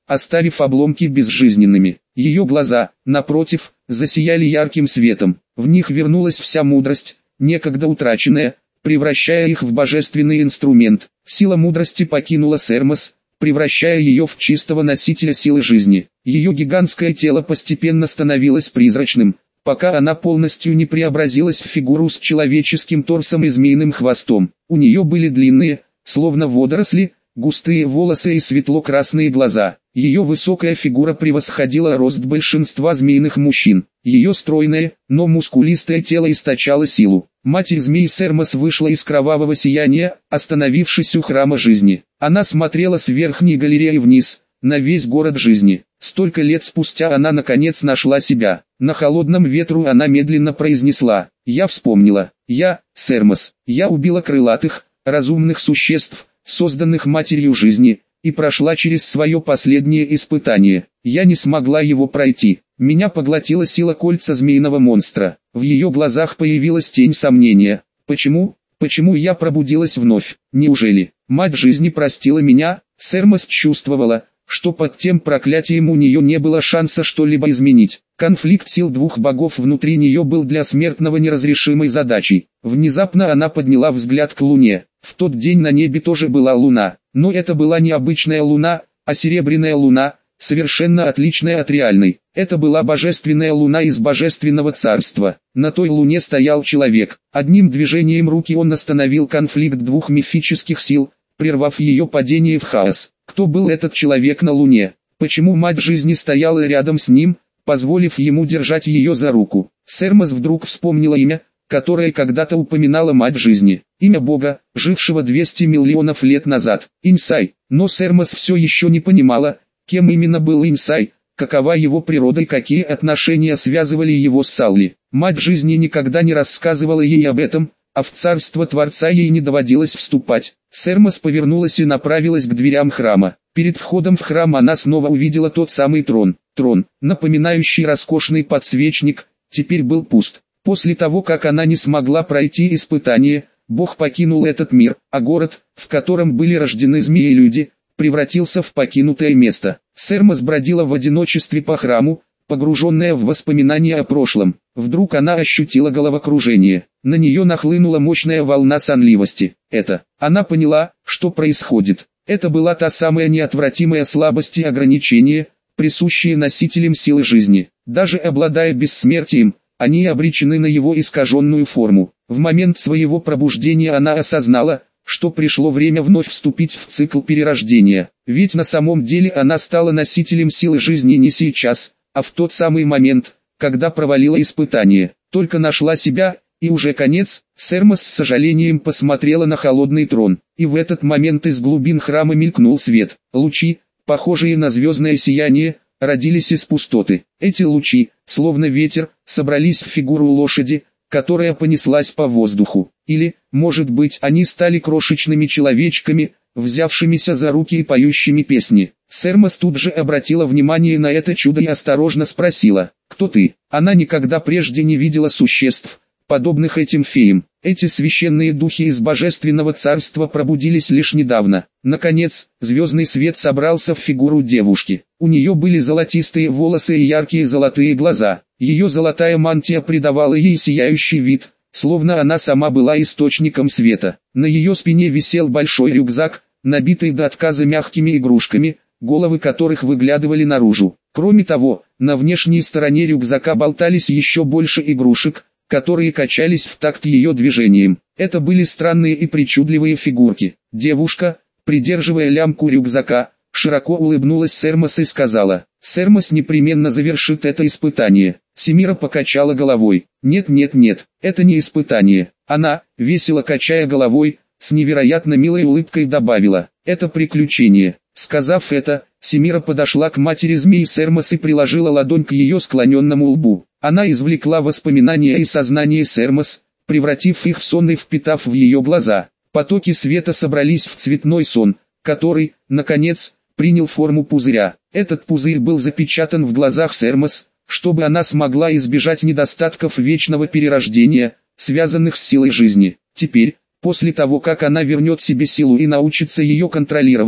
оставив обломки безжизненными. Ее глаза, напротив, засияли ярким светом. В них вернулась вся мудрость, некогда утраченная, превращая их в божественный инструмент. Сила мудрости покинула Сермос, превращая ее в чистого носителя силы жизни. Ее гигантское тело постепенно становилось призрачным, пока она полностью не преобразилась в фигуру с человеческим торсом и змеиным хвостом. У нее были длинные, словно водоросли, густые волосы и светло-красные глаза. Ее высокая фигура превосходила рост большинства змеиных мужчин. Ее стройное, но мускулистое тело источало силу. Матерь змей Сермос вышла из кровавого сияния, остановившись у храма жизни. Она смотрела с верхней галереи вниз, на весь город жизни. Столько лет спустя она наконец нашла себя. На холодном ветру она медленно произнесла: «Я вспомнила. Я, Сермос. Я убила крылатых, разумных существ, созданных матерью жизни, и прошла через свое последнее испытание. Я не смогла его пройти. Меня поглотила сила кольца змеиного монстра». В ее глазах появилась тень сомнения. «Почему? Почему я пробудилась вновь? Неужели мать жизни простила меня?» Сермос чувствовала, что под тем проклятием у нее не было шанса что-либо изменить. Конфликт сил двух богов внутри нее был для смертного неразрешимой задачей. Внезапно она подняла взгляд к луне. В тот день на небе тоже была луна, но это была не обычная луна, а серебряная луна, совершенно отличная от реальной. Это была божественная луна из божественного царства. На той луне стоял человек. Одним движением руки он остановил конфликт двух мифических сил, прервав ее падение в хаос. Кто был этот человек на луне? Почему мать жизни стояла рядом с ним, позволив ему держать ее за руку? Сермос вдруг вспомнила имя, которое когда-то упоминала мать жизни. Имя Бога, жившего двести миллионов лет назад. Инсай. Но Сермос все еще не понимала, кем именно был Инсай, какова его природа и какие отношения связывали его с Салли. Мать жизни никогда не рассказывала ей об этом, а в царство Творца ей не доводилось вступать. Сермос повернулась и направилась к дверям храма. Перед входом в храм она снова увидела тот самый трон. Трон, напоминающий роскошный подсвечник, теперь был пуст. После того, как она не смогла пройти испытание, Бог покинул этот мир, а город, в котором были рождены змеи и люди, превратился в покинутое место. Сермос бродила в одиночестве по храму, погруженная в воспоминания о прошлом. Вдруг она ощутила головокружение. На нее нахлынула мощная волна сонливости. Это, она поняла, что происходит. Это была та самая неотвратимая слабость и ограничение, присущие носителям силы жизни. Даже обладая бессмертием, они обречены на его искаженную форму. В момент своего пробуждения она осознала, что пришло время вновь вступить в цикл перерождения. Ведь на самом деле она стала носителем силы жизни не сейчас, а в тот самый момент, когда провалила испытание. Только нашла себя, и уже конец. Сермос с сожалением посмотрела на холодный трон, и в этот момент из глубин храма мелькнул свет. Лучи, похожие на звездное сияние, родились из пустоты. Эти лучи, словно ветер, собрались в фигуру лошади, которая понеслась по воздуху. Или, может быть, они стали крошечными человечками, взявшимися за руки и поющими песни. Сермос тут же обратила внимание на это чудо и осторожно спросила: «Кто ты?» Она никогда прежде не видела существ, подобных этим феям. Эти священные духи из божественного царства пробудились лишь недавно. Наконец, звездный свет собрался в фигуру девушки. У нее были золотистые волосы и яркие золотые глаза. Ее золотая мантия придавала ей сияющий вид, словно она сама была источником света. На ее спине висел большой рюкзак, набитый до отказа мягкими игрушками, головы которых выглядывали наружу. Кроме того, на внешней стороне рюкзака болтались еще больше игрушек, которые качались в такт ее движениям. Это были странные и причудливые фигурки. Девушка, придерживая лямку рюкзака, широко улыбнулась Сермос и сказала: «Сермос непременно завершит это испытание». Семира покачала головой. «Нет, нет, нет, это не испытание». Она, весело качая головой, с невероятно милой улыбкой добавила: «Это приключение». Сказав это, Семира подошла к матери змеи Сермос и приложила ладонь к ее склоненному лбу. Она извлекла воспоминания и сознание Сермос, превратив их в сон и впитав в ее глаза. Потоки света собрались в цветной сон, который, наконец, принял форму пузыря. Этот пузырь был запечатан в глазах Сермос, чтобы она смогла избежать недостатков вечного перерождения, связанных с силой жизни. Теперь, после того как она вернет себе силу и научится ее контролировать,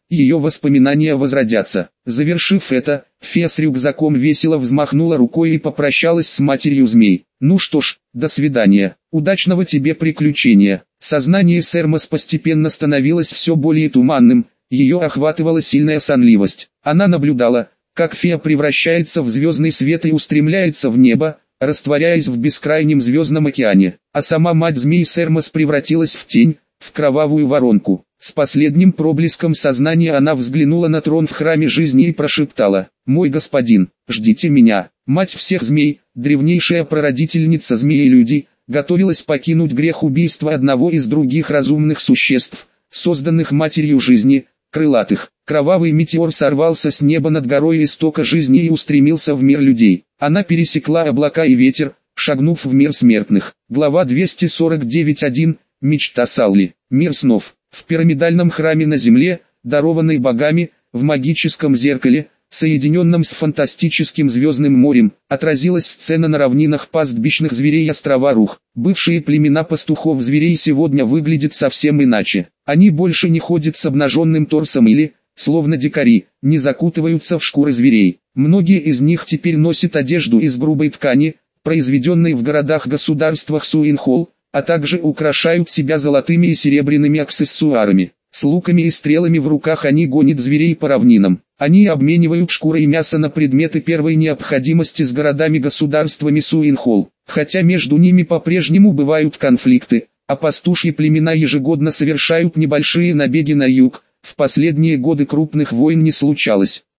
ее воспоминания возродятся. Завершив это, фея с рюкзаком весело взмахнула рукой и попрощалась с матерью змей. «Ну что ж, до свидания, удачного тебе приключения». Сознание Сермас постепенно становилось все более туманным, ее охватывала сильная сонливость. Она наблюдала, как фея превращается в звездный свет и устремляется в небо, растворяясь в бескрайнем звездном океане. А сама мать змей Сермас превратилась в тень, в кровавую воронку. С последним проблеском сознания она взглянула на трон в храме жизни и прошептала: «Мой господин, ждите меня». Мать всех змей, древнейшая прародительница змеи-людей, готовилась покинуть грех убийства одного из других разумных существ, созданных матерью жизни, крылатых. Кровавый метеор сорвался с неба над горой истока жизни и устремился в мир людей. Она пересекла облака и ветер, шагнув в мир смертных. Глава двести сорок девять один. Мечта Салли. Мир снов. В пирамидальном храме на земле, дарованной богами, в магическом зеркале, соединенном с фантастическим звездным морем, отразилась сцена на равнинах пастбищных зверей острова Рух. Бывшие племена пастухов-зверей сегодня выглядят совсем иначе. Они больше не ходят с обнаженным торсом или, словно дикари, не закутываются в шкуры зверей. Многие из них теперь носят одежду из грубой ткани, произведенной в городах-государствах Суинхолл, а также украшают себя золотыми и серебряными аксессуарами. С луками и стрелами в руках они гонят зверей по равнинам. Они обменивают шкуры и мясо на предметы первой необходимости с городами-государствами Суинхолл. Хотя между ними по-прежнему бывают конфликты, а пастушьи племена ежегодно совершают небольшие набеги на юг, в последние годы крупных войн не случалось.